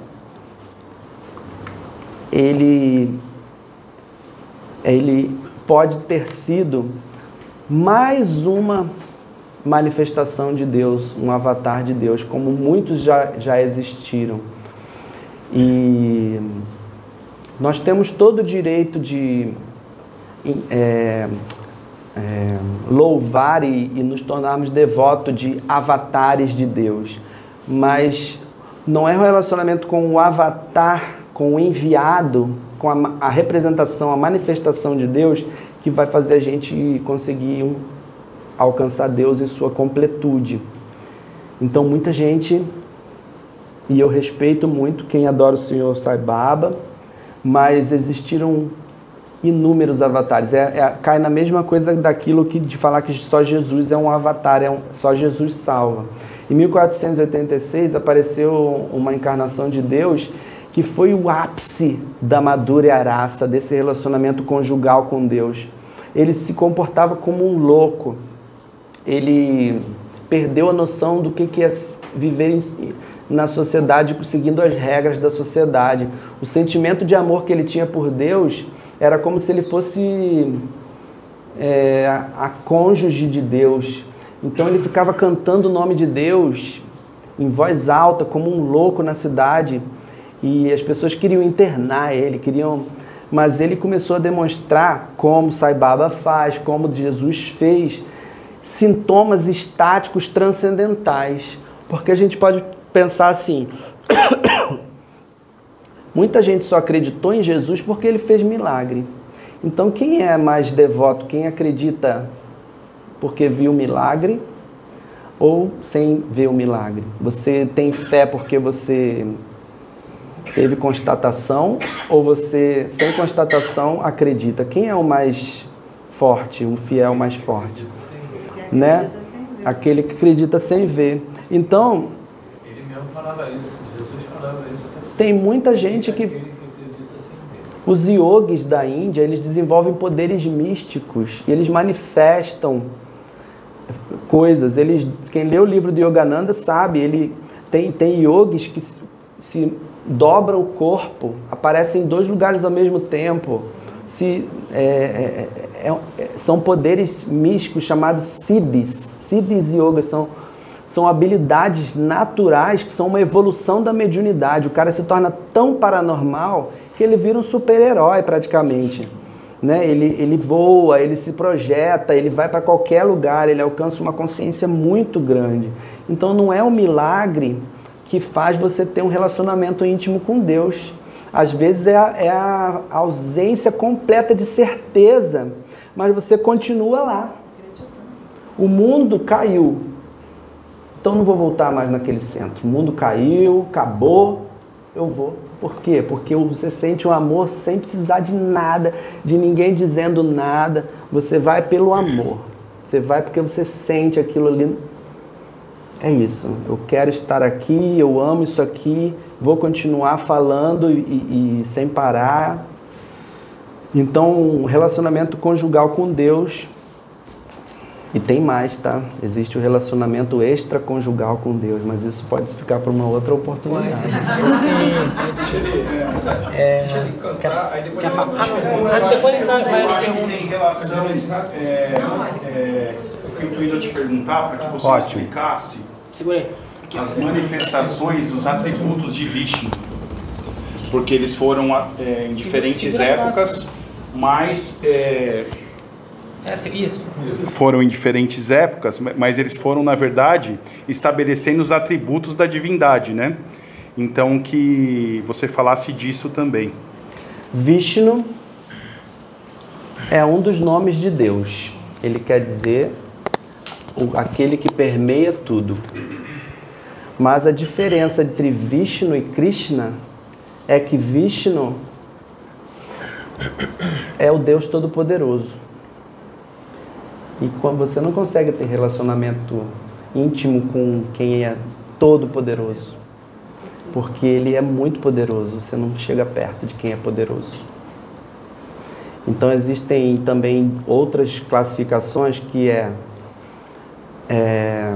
ele, ele pode ter sido mais uma manifestação de Deus, um avatar de Deus, como muitos já, já existiram. E nós temos todo o direito de é, é, louvar e, e nos tornarmos devotos de avatares de Deus, mas não é um relacionamento com o avatar, com o enviado, com a, a representação, a manifestação de Deus, que vai fazer a gente conseguir um, alcançar Deus em sua completude. Então, muita gente, e eu respeito muito quem adora o Senhor Sai Baba, mas existiram inúmeros avatares. É, é, cai na mesma coisa daquilo que, de falar que só Jesus é um avatar, é um, só Jesus salva. Em mil quatrocentos e oitenta e seis apareceu uma encarnação de Deus que foi o ápice da Madhurya-rasa, desse relacionamento conjugal com Deus. Ele se comportava como um louco. Ele perdeu a noção do que, que é viver em, na sociedade, seguindo as regras da sociedade. O sentimento de amor que ele tinha por Deus era como se ele fosse é, a, a cônjuge de Deus. Então ele ficava cantando o nome de Deus em voz alta, como um louco na cidade. E as pessoas queriam internar ele, queriam... Mas ele começou a demonstrar, como Sai Baba faz, como Jesus fez, sintomas estáticos transcendentais. Porque a gente pode pensar assim, muita gente só acreditou em Jesus porque ele fez milagre. Então quem é mais devoto? Quem acredita porque viu o milagre ou sem ver o milagre? Você tem fé porque você teve constatação ou você, sem constatação, acredita? Quem é o mais forte, um fiel mais forte? Né? Aquele que acredita sem ver. Então, ele mesmo falava isso, Jesus falava isso. Tem muita gente que... Os yogis da Índia, eles desenvolvem poderes místicos e eles manifestam coisas. Eles, quem lê o livro do Yogananda sabe, ele tem, tem yogis que se, se dobram o corpo, aparecem em dois lugares ao mesmo tempo. Se, é, é, é, são poderes místicos chamados siddhis. Siddhis yogas são, são habilidades naturais que são uma evolução da mediunidade. O cara se torna tão paranormal que ele vira um super-herói praticamente. Né? Ele, ele voa, ele se projeta, ele vai para qualquer lugar, ele alcança uma consciência muito grande. Então não é um milagre que faz você ter um relacionamento íntimo com Deus. Às vezes é a, é a ausência completa de certeza, mas você continua lá. O mundo caiu, então não vou voltar mais naquele centro. O mundo caiu, acabou, eu vou. Por quê? Porque você sente um amor sem precisar de nada, de ninguém dizendo nada. Você vai pelo amor. Você vai porque você sente aquilo ali. É isso. Eu quero estar aqui, eu amo isso aqui, vou continuar falando e, e, e sem parar. Então, um relacionamento conjugal com Deus. E tem mais, tá? Existe o relacionamento extraconjugal com Deus, mas isso pode ficar para uma outra oportunidade. Pode sim, pode ser. É, quer, quer falar? Ah, não, depois a gente vai vai em relação, é, é, eu fui intuído a te perguntar para que você Ótimo. explicasse Segura aí. as manifestações dos atributos de Vishnu, porque eles foram é, em diferentes Segura épocas, mas é, É, isso. foram em diferentes épocas, mas eles foram, na verdade, estabelecendo os atributos da divindade, né? Então, que você falasse disso também. Vishnu é um dos nomes de Deus. Ele quer dizer o, aquele que permeia tudo. Mas a diferença entre Vishnu e Krishna é que Vishnu é o Deus Todo-Poderoso. E quando você não consegue ter relacionamento íntimo com quem é Todo-Poderoso, porque ele é muito poderoso, você não chega perto de quem é poderoso. Então existem também outras classificações que é, é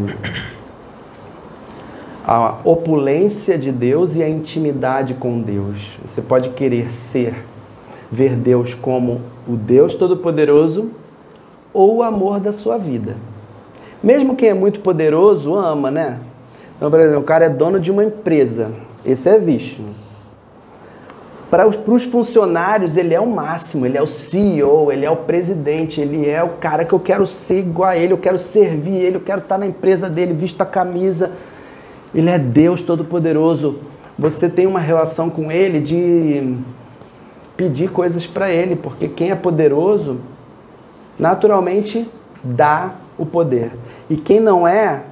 a opulência de Deus e a intimidade com Deus. Você pode querer ser, ver Deus como o Deus Todo-Poderoso ou o amor da sua vida. Mesmo quem é muito poderoso ama, né? Então, por exemplo, o cara é dono de uma empresa. Esse é Vishnu. Para os, para os funcionários, ele é o máximo. Ele é o C E O, ele é o presidente. Ele é o cara que eu quero ser igual a ele. Eu quero servir ele. Eu quero estar na empresa dele, visto a camisa. Ele é Deus Todo-Poderoso. Você tem uma relação com ele de pedir coisas para ele. Porque quem é poderoso, naturalmente, dá o poder. E quem não é,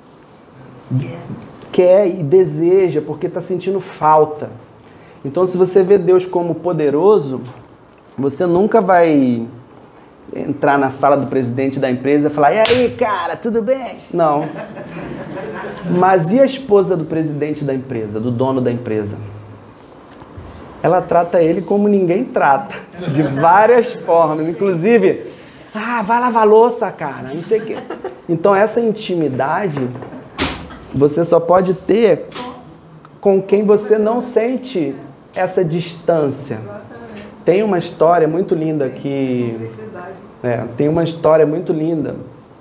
quer e deseja porque está sentindo falta. Então, se você vê Deus como poderoso, você nunca vai entrar na sala do presidente da empresa e falar: e aí, cara, tudo bem? Não. Mas e a esposa do presidente da empresa, do dono da empresa? Ela trata ele como ninguém trata, de várias formas, inclusive, ah, vai lavar louça, cara, não sei o quê. Então, essa intimidade você só pode ter com quem você não sente essa distância. Tem uma história muito linda que... É, tem uma história muito linda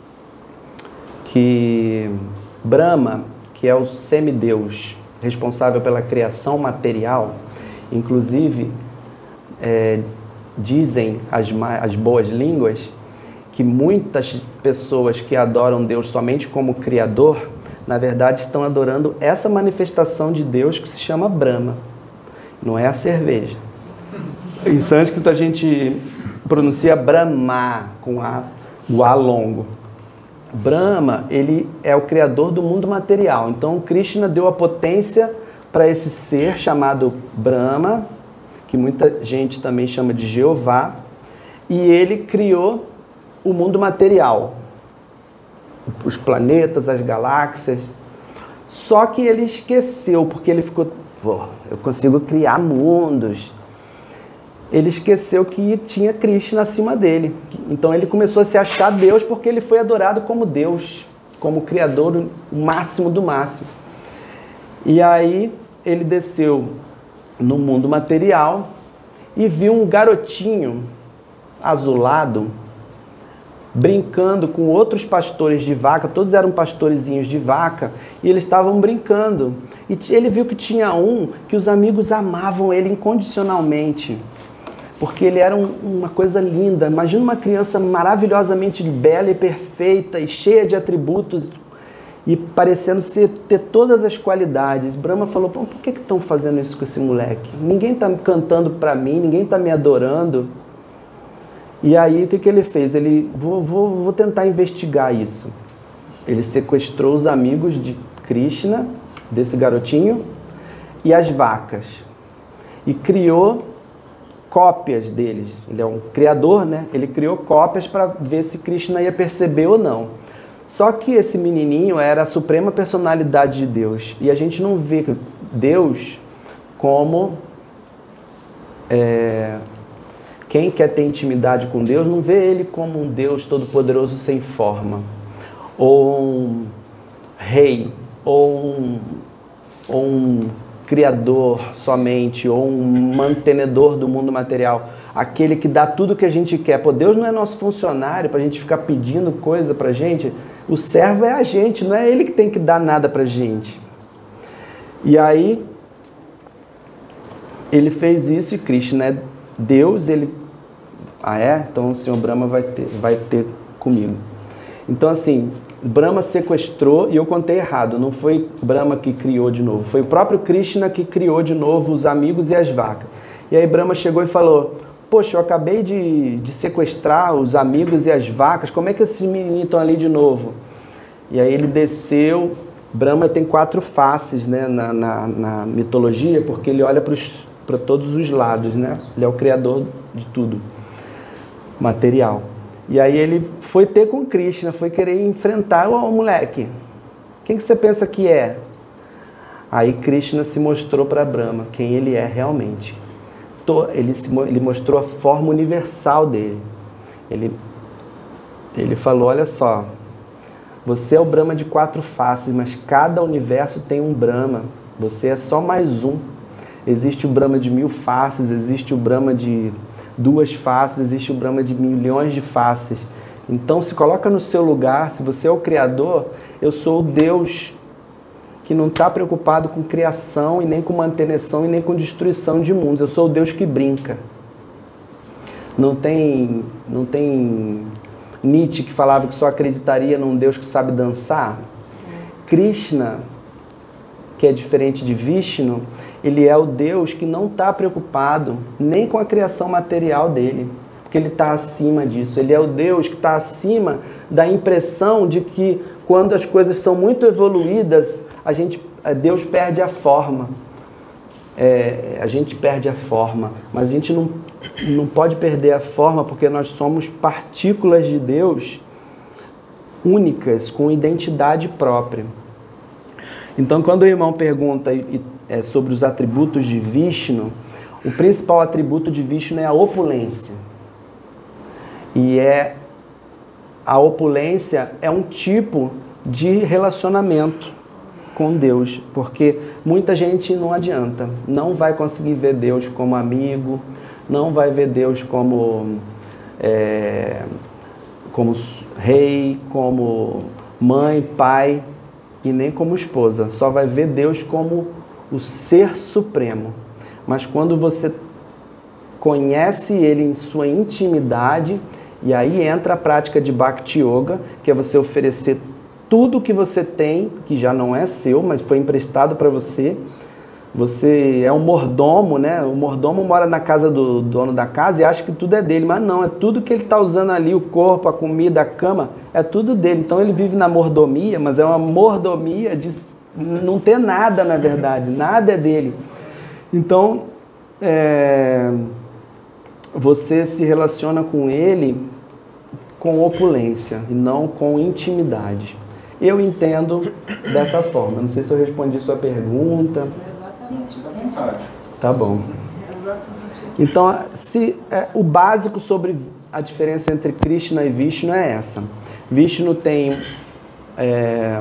que Brahma, que é o semideus responsável pela criação material, inclusive é, dizem as, as boas línguas que muitas pessoas que adoram Deus somente como Criador, na verdade estão adorando essa manifestação de Deus que se chama Brahma. Não é a cerveja. Em sânscrito a gente pronuncia Brahma, com a, o A longo. Brahma, ele é o criador do mundo material. Então Krishna deu a potência para esse ser chamado Brahma, que muita gente também chama de Jeová, e ele criou o mundo material. Os planetas, as galáxias. Só que ele esqueceu, porque ele ficou, pô, eu consigo criar mundos. Ele esqueceu que tinha Krishna acima dele. Então ele começou a se achar Deus porque ele foi adorado como Deus, como Criador, o máximo do máximo. E aí ele desceu no mundo material e viu um garotinho azulado brincando com outros pastores de vaca, todos eram pastorezinhos de vaca, e eles estavam brincando. E ele viu que tinha um que os amigos amavam ele incondicionalmente, porque ele era um, uma coisa linda. Imagina uma criança maravilhosamente bela e perfeita, e cheia de atributos, e parecendo ser, ter todas as qualidades. Brahma falou: por que estão fazendo isso com esse moleque? Ninguém está cantando para mim, ninguém está me adorando. E aí, o que, que ele fez? Ele, vou, vou, vou tentar investigar isso. Ele sequestrou os amigos de Krishna, desse garotinho, e as vacas. E criou cópias deles. Ele é um criador, né? Ele criou cópias para ver se Krishna ia perceber ou não. Só que esse menininho era a suprema personalidade de Deus. E a gente não vê Deus como... É, quem quer ter intimidade com Deus não vê ele como um Deus todo-poderoso sem forma, ou um rei, ou um, ou um criador somente, ou um mantenedor do mundo material, aquele que dá tudo que a gente quer. Pô, Deus não é nosso funcionário para a gente ficar pedindo coisa para a gente. O servo é a gente, não é ele que tem que dar nada para a gente. E aí, ele fez isso, e Krishna é Deus, ele Ah, é? Então o senhor Brahma vai ter, vai ter comigo. Então, assim, Brahma sequestrou, e eu contei errado, não foi Brahma que criou de novo, foi o próprio Krishna que criou de novo os amigos e as vacas. E aí Brahma chegou e falou, poxa, eu acabei de, de sequestrar os amigos e as vacas, como é que esses meninos estão ali de novo? E aí ele desceu. Brahma tem quatro faces, né, na, na, na mitologia, porque ele olha para todos os lados, né? Ele é o criador de tudo, material. E aí ele foi ter com Krishna, foi querer enfrentar o moleque. Quem que você pensa que é? Aí Krishna se mostrou para Brahma, quem ele é realmente. Ele, se, ele mostrou a forma universal dele. Ele, ele falou, olha só, você é o Brahma de quatro faces, mas cada universo tem um Brahma. Você é só mais um. Existe o Brahma de mil faces, existe o Brahma de duas faces, existe o Brahma de milhões de faces. Então se coloca no seu lugar, se você é o Criador, eu sou o Deus que não está preocupado com criação e nem com manutenção e nem com destruição de mundos. Eu sou o Deus que brinca. Não tem... Não tem Nietzsche que falava que só acreditaria num Deus que sabe dançar. Krishna, que é diferente de Vishnu, ele é o Deus que não está preocupado nem com a criação material dele, porque ele está acima disso. Ele é o Deus que está acima da impressão de que quando as coisas são muito evoluídas, a gente, Deus perde a forma. É, a gente perde a forma, mas a gente não, não pode perder a forma porque nós somos partículas de Deus únicas, com identidade própria. Então, quando o irmão pergunta é, sobre os atributos de Vishnu, o principal atributo de Vishnu é a opulência. E é, a opulência é um tipo de relacionamento com Deus, porque muita gente não adianta, não vai conseguir ver Deus como amigo, não vai ver Deus como, é, como rei, como mãe, pai e nem como esposa, só vai ver Deus como o ser supremo. Mas quando você conhece Ele em sua intimidade, e aí entra a prática de Bhakti Yoga, que é você oferecer tudo que você tem, que já não é seu, mas foi emprestado para você. Você é um mordomo, né? O mordomo mora na casa do dono da casa e acha que tudo é dele, mas não, é tudo que ele está usando ali, o corpo, a comida, a cama, é tudo dele. Então ele vive na mordomia, mas é uma mordomia de não ter nada, na verdade, nada é dele. Então, é, você se relaciona com ele com opulência e não com intimidade. Eu entendo dessa forma. Não sei se eu respondi sua pergunta. Exatamente. Fica à vontade. Tá bom. Então, se, é, o básico sobre a diferença entre Krishna e Vishnu é essa. Vishnu tem é,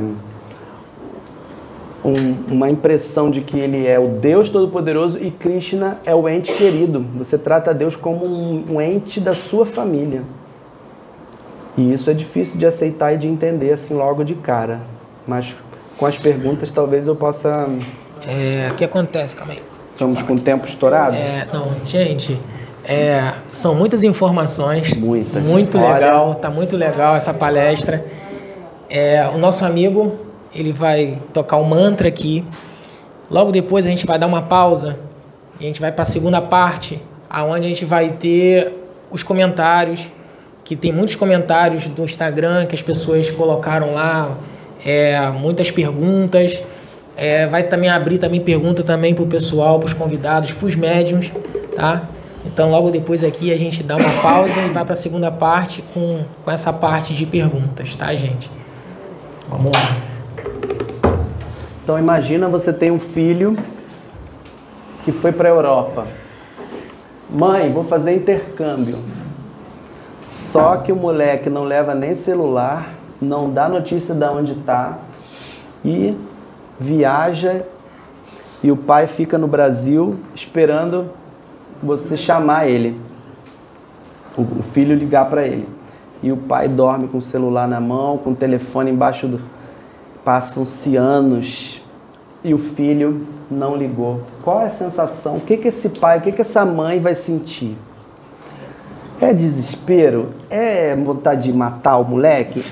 um, uma impressão de que ele é o Deus Todo-Poderoso e Krishna é o ente querido. Você trata Deus como um, um ente da sua família. E isso é difícil de aceitar e de entender assim logo de cara. Mas com as perguntas talvez eu possa... É, o que acontece? Calma aí. Estamos com o tempo estourado? É, não, gente, é, são muitas informações. Muitas. Muito Olha. legal, tá muito legal essa palestra. É, o nosso amigo, ele vai tocar um mantra aqui. Logo depois a gente vai dar uma pausa e a gente vai para a segunda parte, aonde a gente vai ter os comentários, que tem muitos comentários do Instagram que as pessoas colocaram lá, é, muitas perguntas. É, vai também abrir também pergunta também para o pessoal, para os convidados, para os médiums, tá? Então logo depois aqui a gente dá uma pausa e vai para a segunda parte com, com essa parte de perguntas, tá, gente? Vamos lá. Então imagina você tem um filho que foi para a Europa. Mãe, vou fazer intercâmbio. Só que o moleque não leva nem celular, não dá notícia de onde está e viaja e o pai fica no Brasil esperando você chamar ele, o, o filho ligar para ele. E o pai dorme com o celular na mão, com o telefone embaixo do... Passam-se anos e o filho não ligou. Qual é a sensação? O que que esse pai, o que que essa mãe vai sentir? É desespero? É vontade de matar o moleque?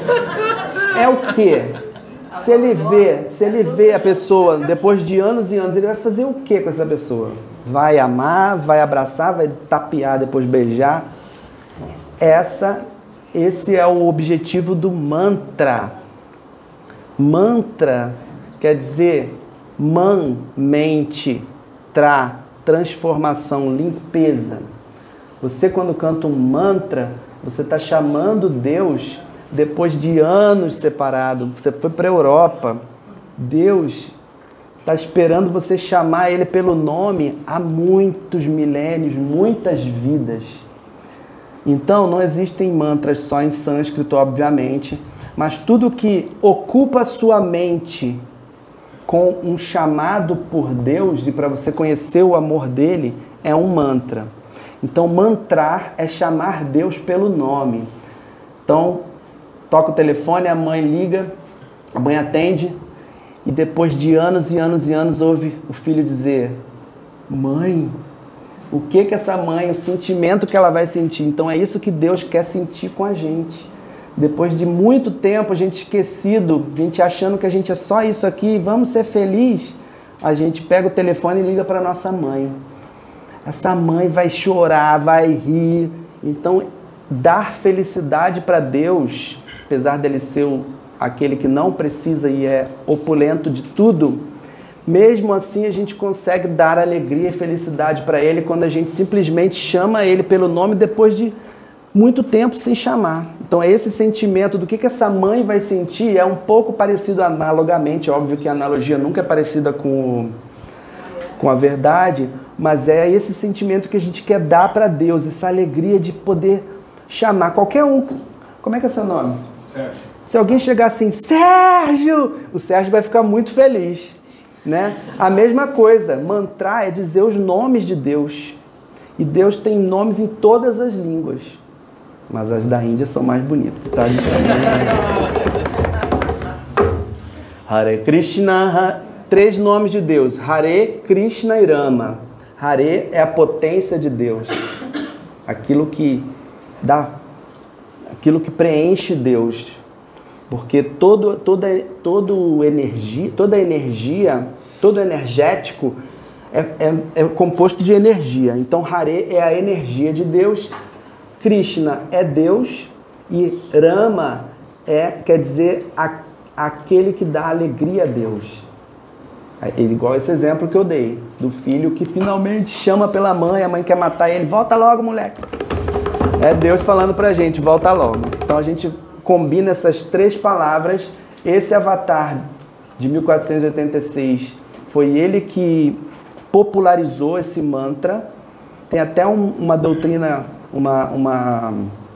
É o quê? Se ele vê, se ele vê a pessoa, depois de anos e anos, ele vai fazer o quê com essa pessoa? Vai amar, vai abraçar, vai tapear, depois beijar? Essa, esse é o objetivo do mantra. Mantra quer dizer man, mente, tra, transformação, limpeza. Você, quando canta um mantra, você está chamando Deus depois de anos separado. Você foi para a Europa. Deus está esperando você chamar Ele pelo nome há muitos milênios, muitas vidas. Então, não existem mantras só em sânscrito, obviamente, mas tudo que ocupa a sua mente com um chamado por Deus e para você conhecer o amor dele é um mantra. Então, mantrar é chamar Deus pelo nome. Então, toca o telefone, a mãe liga, a mãe atende, e depois de anos e anos e anos ouve o filho dizer: mãe, o que que essa mãe, o sentimento que ela vai sentir? Então, é isso que Deus quer sentir com a gente. Depois de muito tempo, a gente esquecido, a gente achando que a gente é só isso aqui, vamos ser felizes, a gente pega o telefone e liga para nossa mãe. Essa mãe vai chorar, vai rir. Então, dar felicidade para Deus, apesar dele ser o, aquele que não precisa e é opulento de tudo, mesmo assim a gente consegue dar alegria e felicidade para ele quando a gente simplesmente chama ele pelo nome depois de muito tempo sem chamar. Então, esse sentimento do que, que essa mãe vai sentir é um pouco parecido analogamente, óbvio que a analogia nunca é parecida com, com a verdade, mas é esse sentimento que a gente quer dar para Deus, essa alegria de poder chamar qualquer um. Como é que é seu nome? Sérgio. Se alguém chegar assim, Sérgio, o Sérgio vai ficar muito feliz, né? A mesma coisa, mantrar é dizer os nomes de Deus. E Deus tem nomes em todas as línguas, mas as da Índia são mais bonitas, tá? Hare Krishna, três nomes de Deus, Hare, Krishna e Rama. Hare é a potência de Deus, aquilo que dá, aquilo que preenche Deus, porque todo, toda, todo energia, toda energia, todo energético é, é, é composto de energia. Então, Hare é a energia de Deus, Krishna é Deus e Rama é, quer dizer, a, aquele que dá alegria a Deus. É igual esse exemplo que eu dei, do filho que finalmente chama pela mãe, a mãe quer matar ele, volta logo, moleque. É Deus falando pra gente, volta logo. Então a gente combina essas três palavras. Esse avatar de mil quatrocentos e oitenta e seis foi ele que popularizou esse mantra. Tem até um, uma doutrina, uma, uma,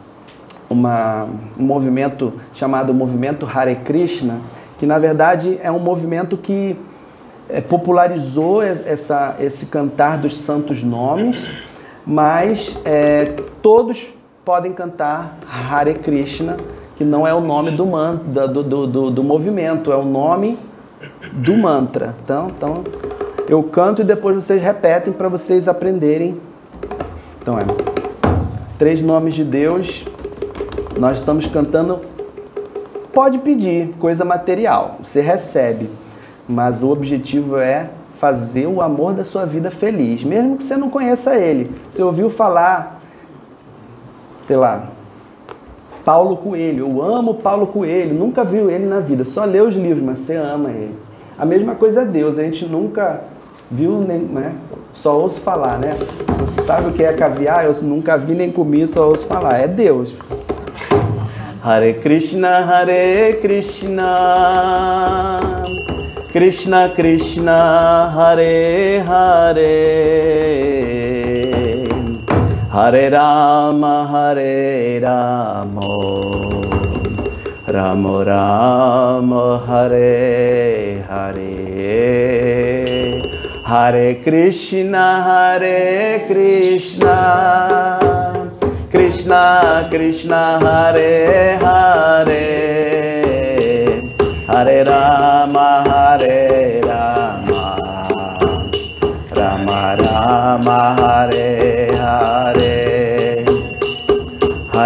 uma, um movimento chamado Movimento Hare Krishna, que na verdade é um movimento que é, popularizou essa, esse cantar dos santos nomes, mas é, todos podem cantar Hare Krishna, que não é o nome do, man, do, do, do, do movimento, é o nome do mantra. Então, então, eu canto e depois vocês repetem para vocês aprenderem. Então, é três nomes de Deus, nós estamos cantando, pode pedir coisa material, você recebe, mas o objetivo é fazer o amor da sua vida feliz, mesmo que você não conheça ele. Você ouviu falar, sei lá, Paulo Coelho, eu amo Paulo Coelho, nunca viu ele na vida, só lê os livros, mas você ama ele. A mesma coisa é Deus, a gente nunca viu, nem, né? Só ouço falar, né? Você sabe o que é caviar? Eu nunca vi nem comi, só ouço falar, é Deus. Hare Krishna, Hare Krishna, Krishna Krishna, Hare Hare, Hare Rama, Hare Rama, Rama Rama, Hare Hare, Hare Krishna, Hare Krishna, Krishna Krishna, Hare Hare, Hare Rama, Hare Rama, Rama Rama, Hare Hare,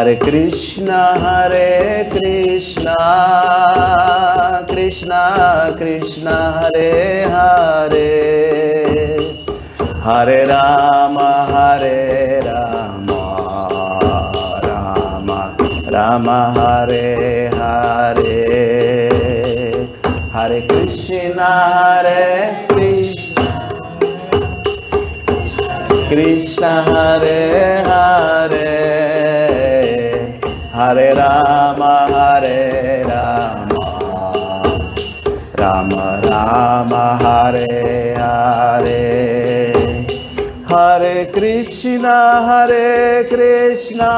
Hare Krishna, Hare Krishna, Krishna Krishna, Hare Hare, Hare Rama, Hare Rama, Rama Rama, Hare Hare, Hare Krishna, Hare Krishna, Krishna Hare Hare, Hare Rama, Hare Rama, Rama Rama, Hare Hare, Hare Krishna, Hare Krishna,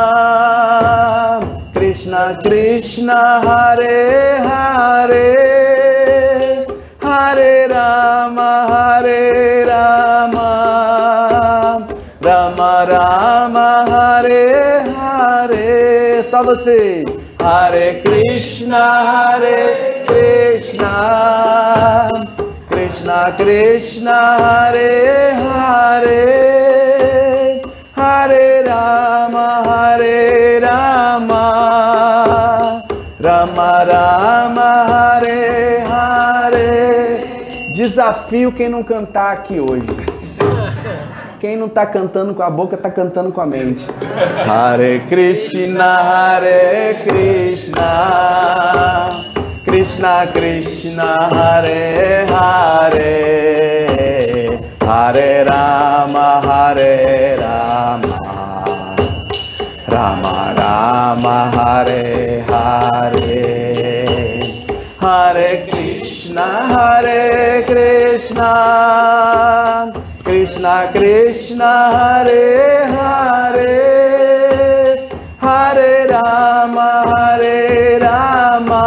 Krishna Krishna, Hare Hare, Hare Rama, Hare Rama, Rama Rama, Hare Hare. Só você. Hare Krishna, Hare Krishna, Krishna Krishna, Hare Hare, Hare Rama, Hare Rama, Rama Rama, Hare Hare. Desafio quem não cantar aqui hoje. Quem não está cantando com a boca, está cantando com a mente. Hare Krishna, Hare Krishna, Krishna Krishna, Hare Hare, Hare Rama, Hare Rama, Rama Rama, Hare Hare, Hare Krishna, Hare Krishna, Krishna Krishna, Hare Hare, Hare Rama, Hare Rama,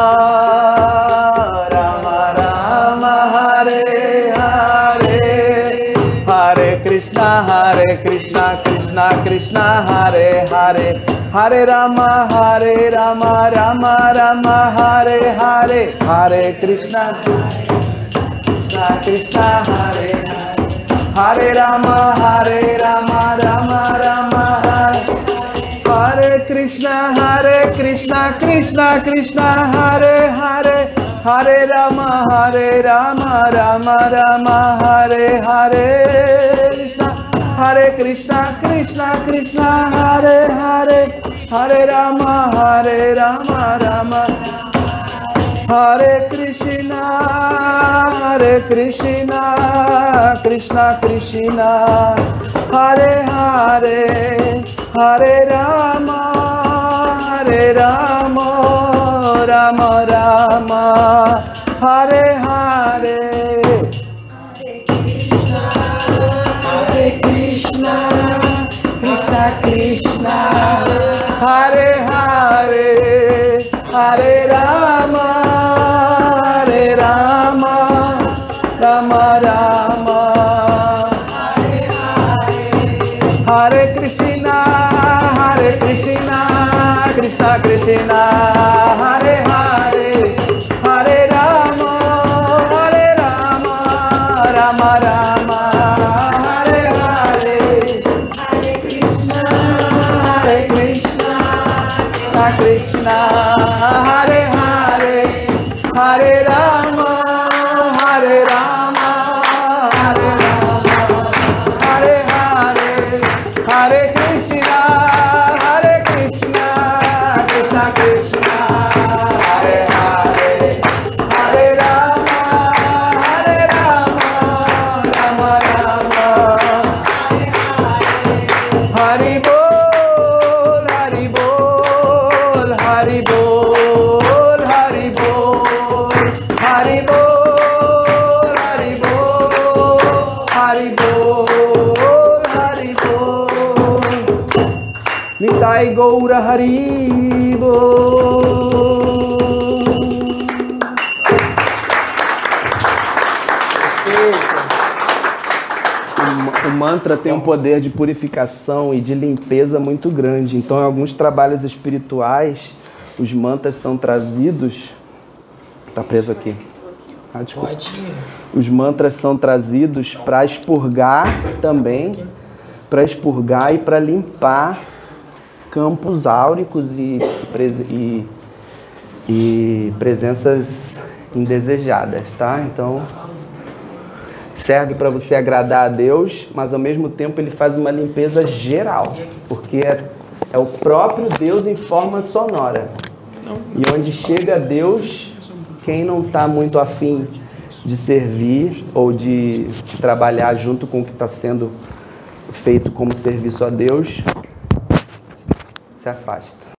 Rama Rama, Hare Hare, Hare Krishna, Hare Krishna, Krishna Krishna, Hare Hare, Hare Rama, Hare Rama, Rama Rama, Hare Hare, Hare Krishna, Krishna Krishna, Hare Hare, Hare Rama, Hare Rama, Rama Rama, Hare Hare Krishna, Hare Krishna, Krishna Krishna, Hare Hare, Hare Rama, Hare Rama, Rama Rama, Hare Hare Krishna, Hare Krishna, Krishna Krishna, Hare Hare, Hare Rama, Hare Rama, Rama Hare Krishna, Hare Krishna, Krishna Krishna, Hare Hare, Hare Rama, Hare Rama, Rama Rama, Hare Hare. Hare Krishna, Krishna Krishna, Hare Hare, Hare Rama, Hare Rama, Rama Rama, Hare Hare, Hare Krishna, Hare Krishna, Krishna Krishna, Hare Hare, Hare Rama, Hare Rama, Rama Rama, Hare Hare, Hare Krishna, Hare Krishna, Krishna Krishna, Hare Hare, Hare Rama, Hare Rama, Hare Rama, Hare Hare, Hare Krishna, Hare Krishna, Krishna Krishna, Hare Hare, Hare Rama, Hare Rama, Rama Rama, Hari Bol, Hari Bol, Hari Bol, Hari Bol, Hari Bol, Hari Bol, Hari Bol, Hari Bol, Nitai Gaura Hari Bol. O mantra tem um poder de purificação e de limpeza muito grande. Então, em alguns trabalhos espirituais, os mantras são trazidos... Tá preso aqui. Ah, desculpa. Pode. Os mantras são trazidos para expurgar também, para expurgar e para limpar campos áuricos e, e, e presenças indesejadas, tá? Então, serve para você agradar a Deus, mas ao mesmo tempo ele faz uma limpeza geral, porque é, é o próprio Deus em forma sonora. E onde chega Deus, quem não está muito afim de servir ou de, de trabalhar junto com o que está sendo feito como serviço a Deus, se afasta.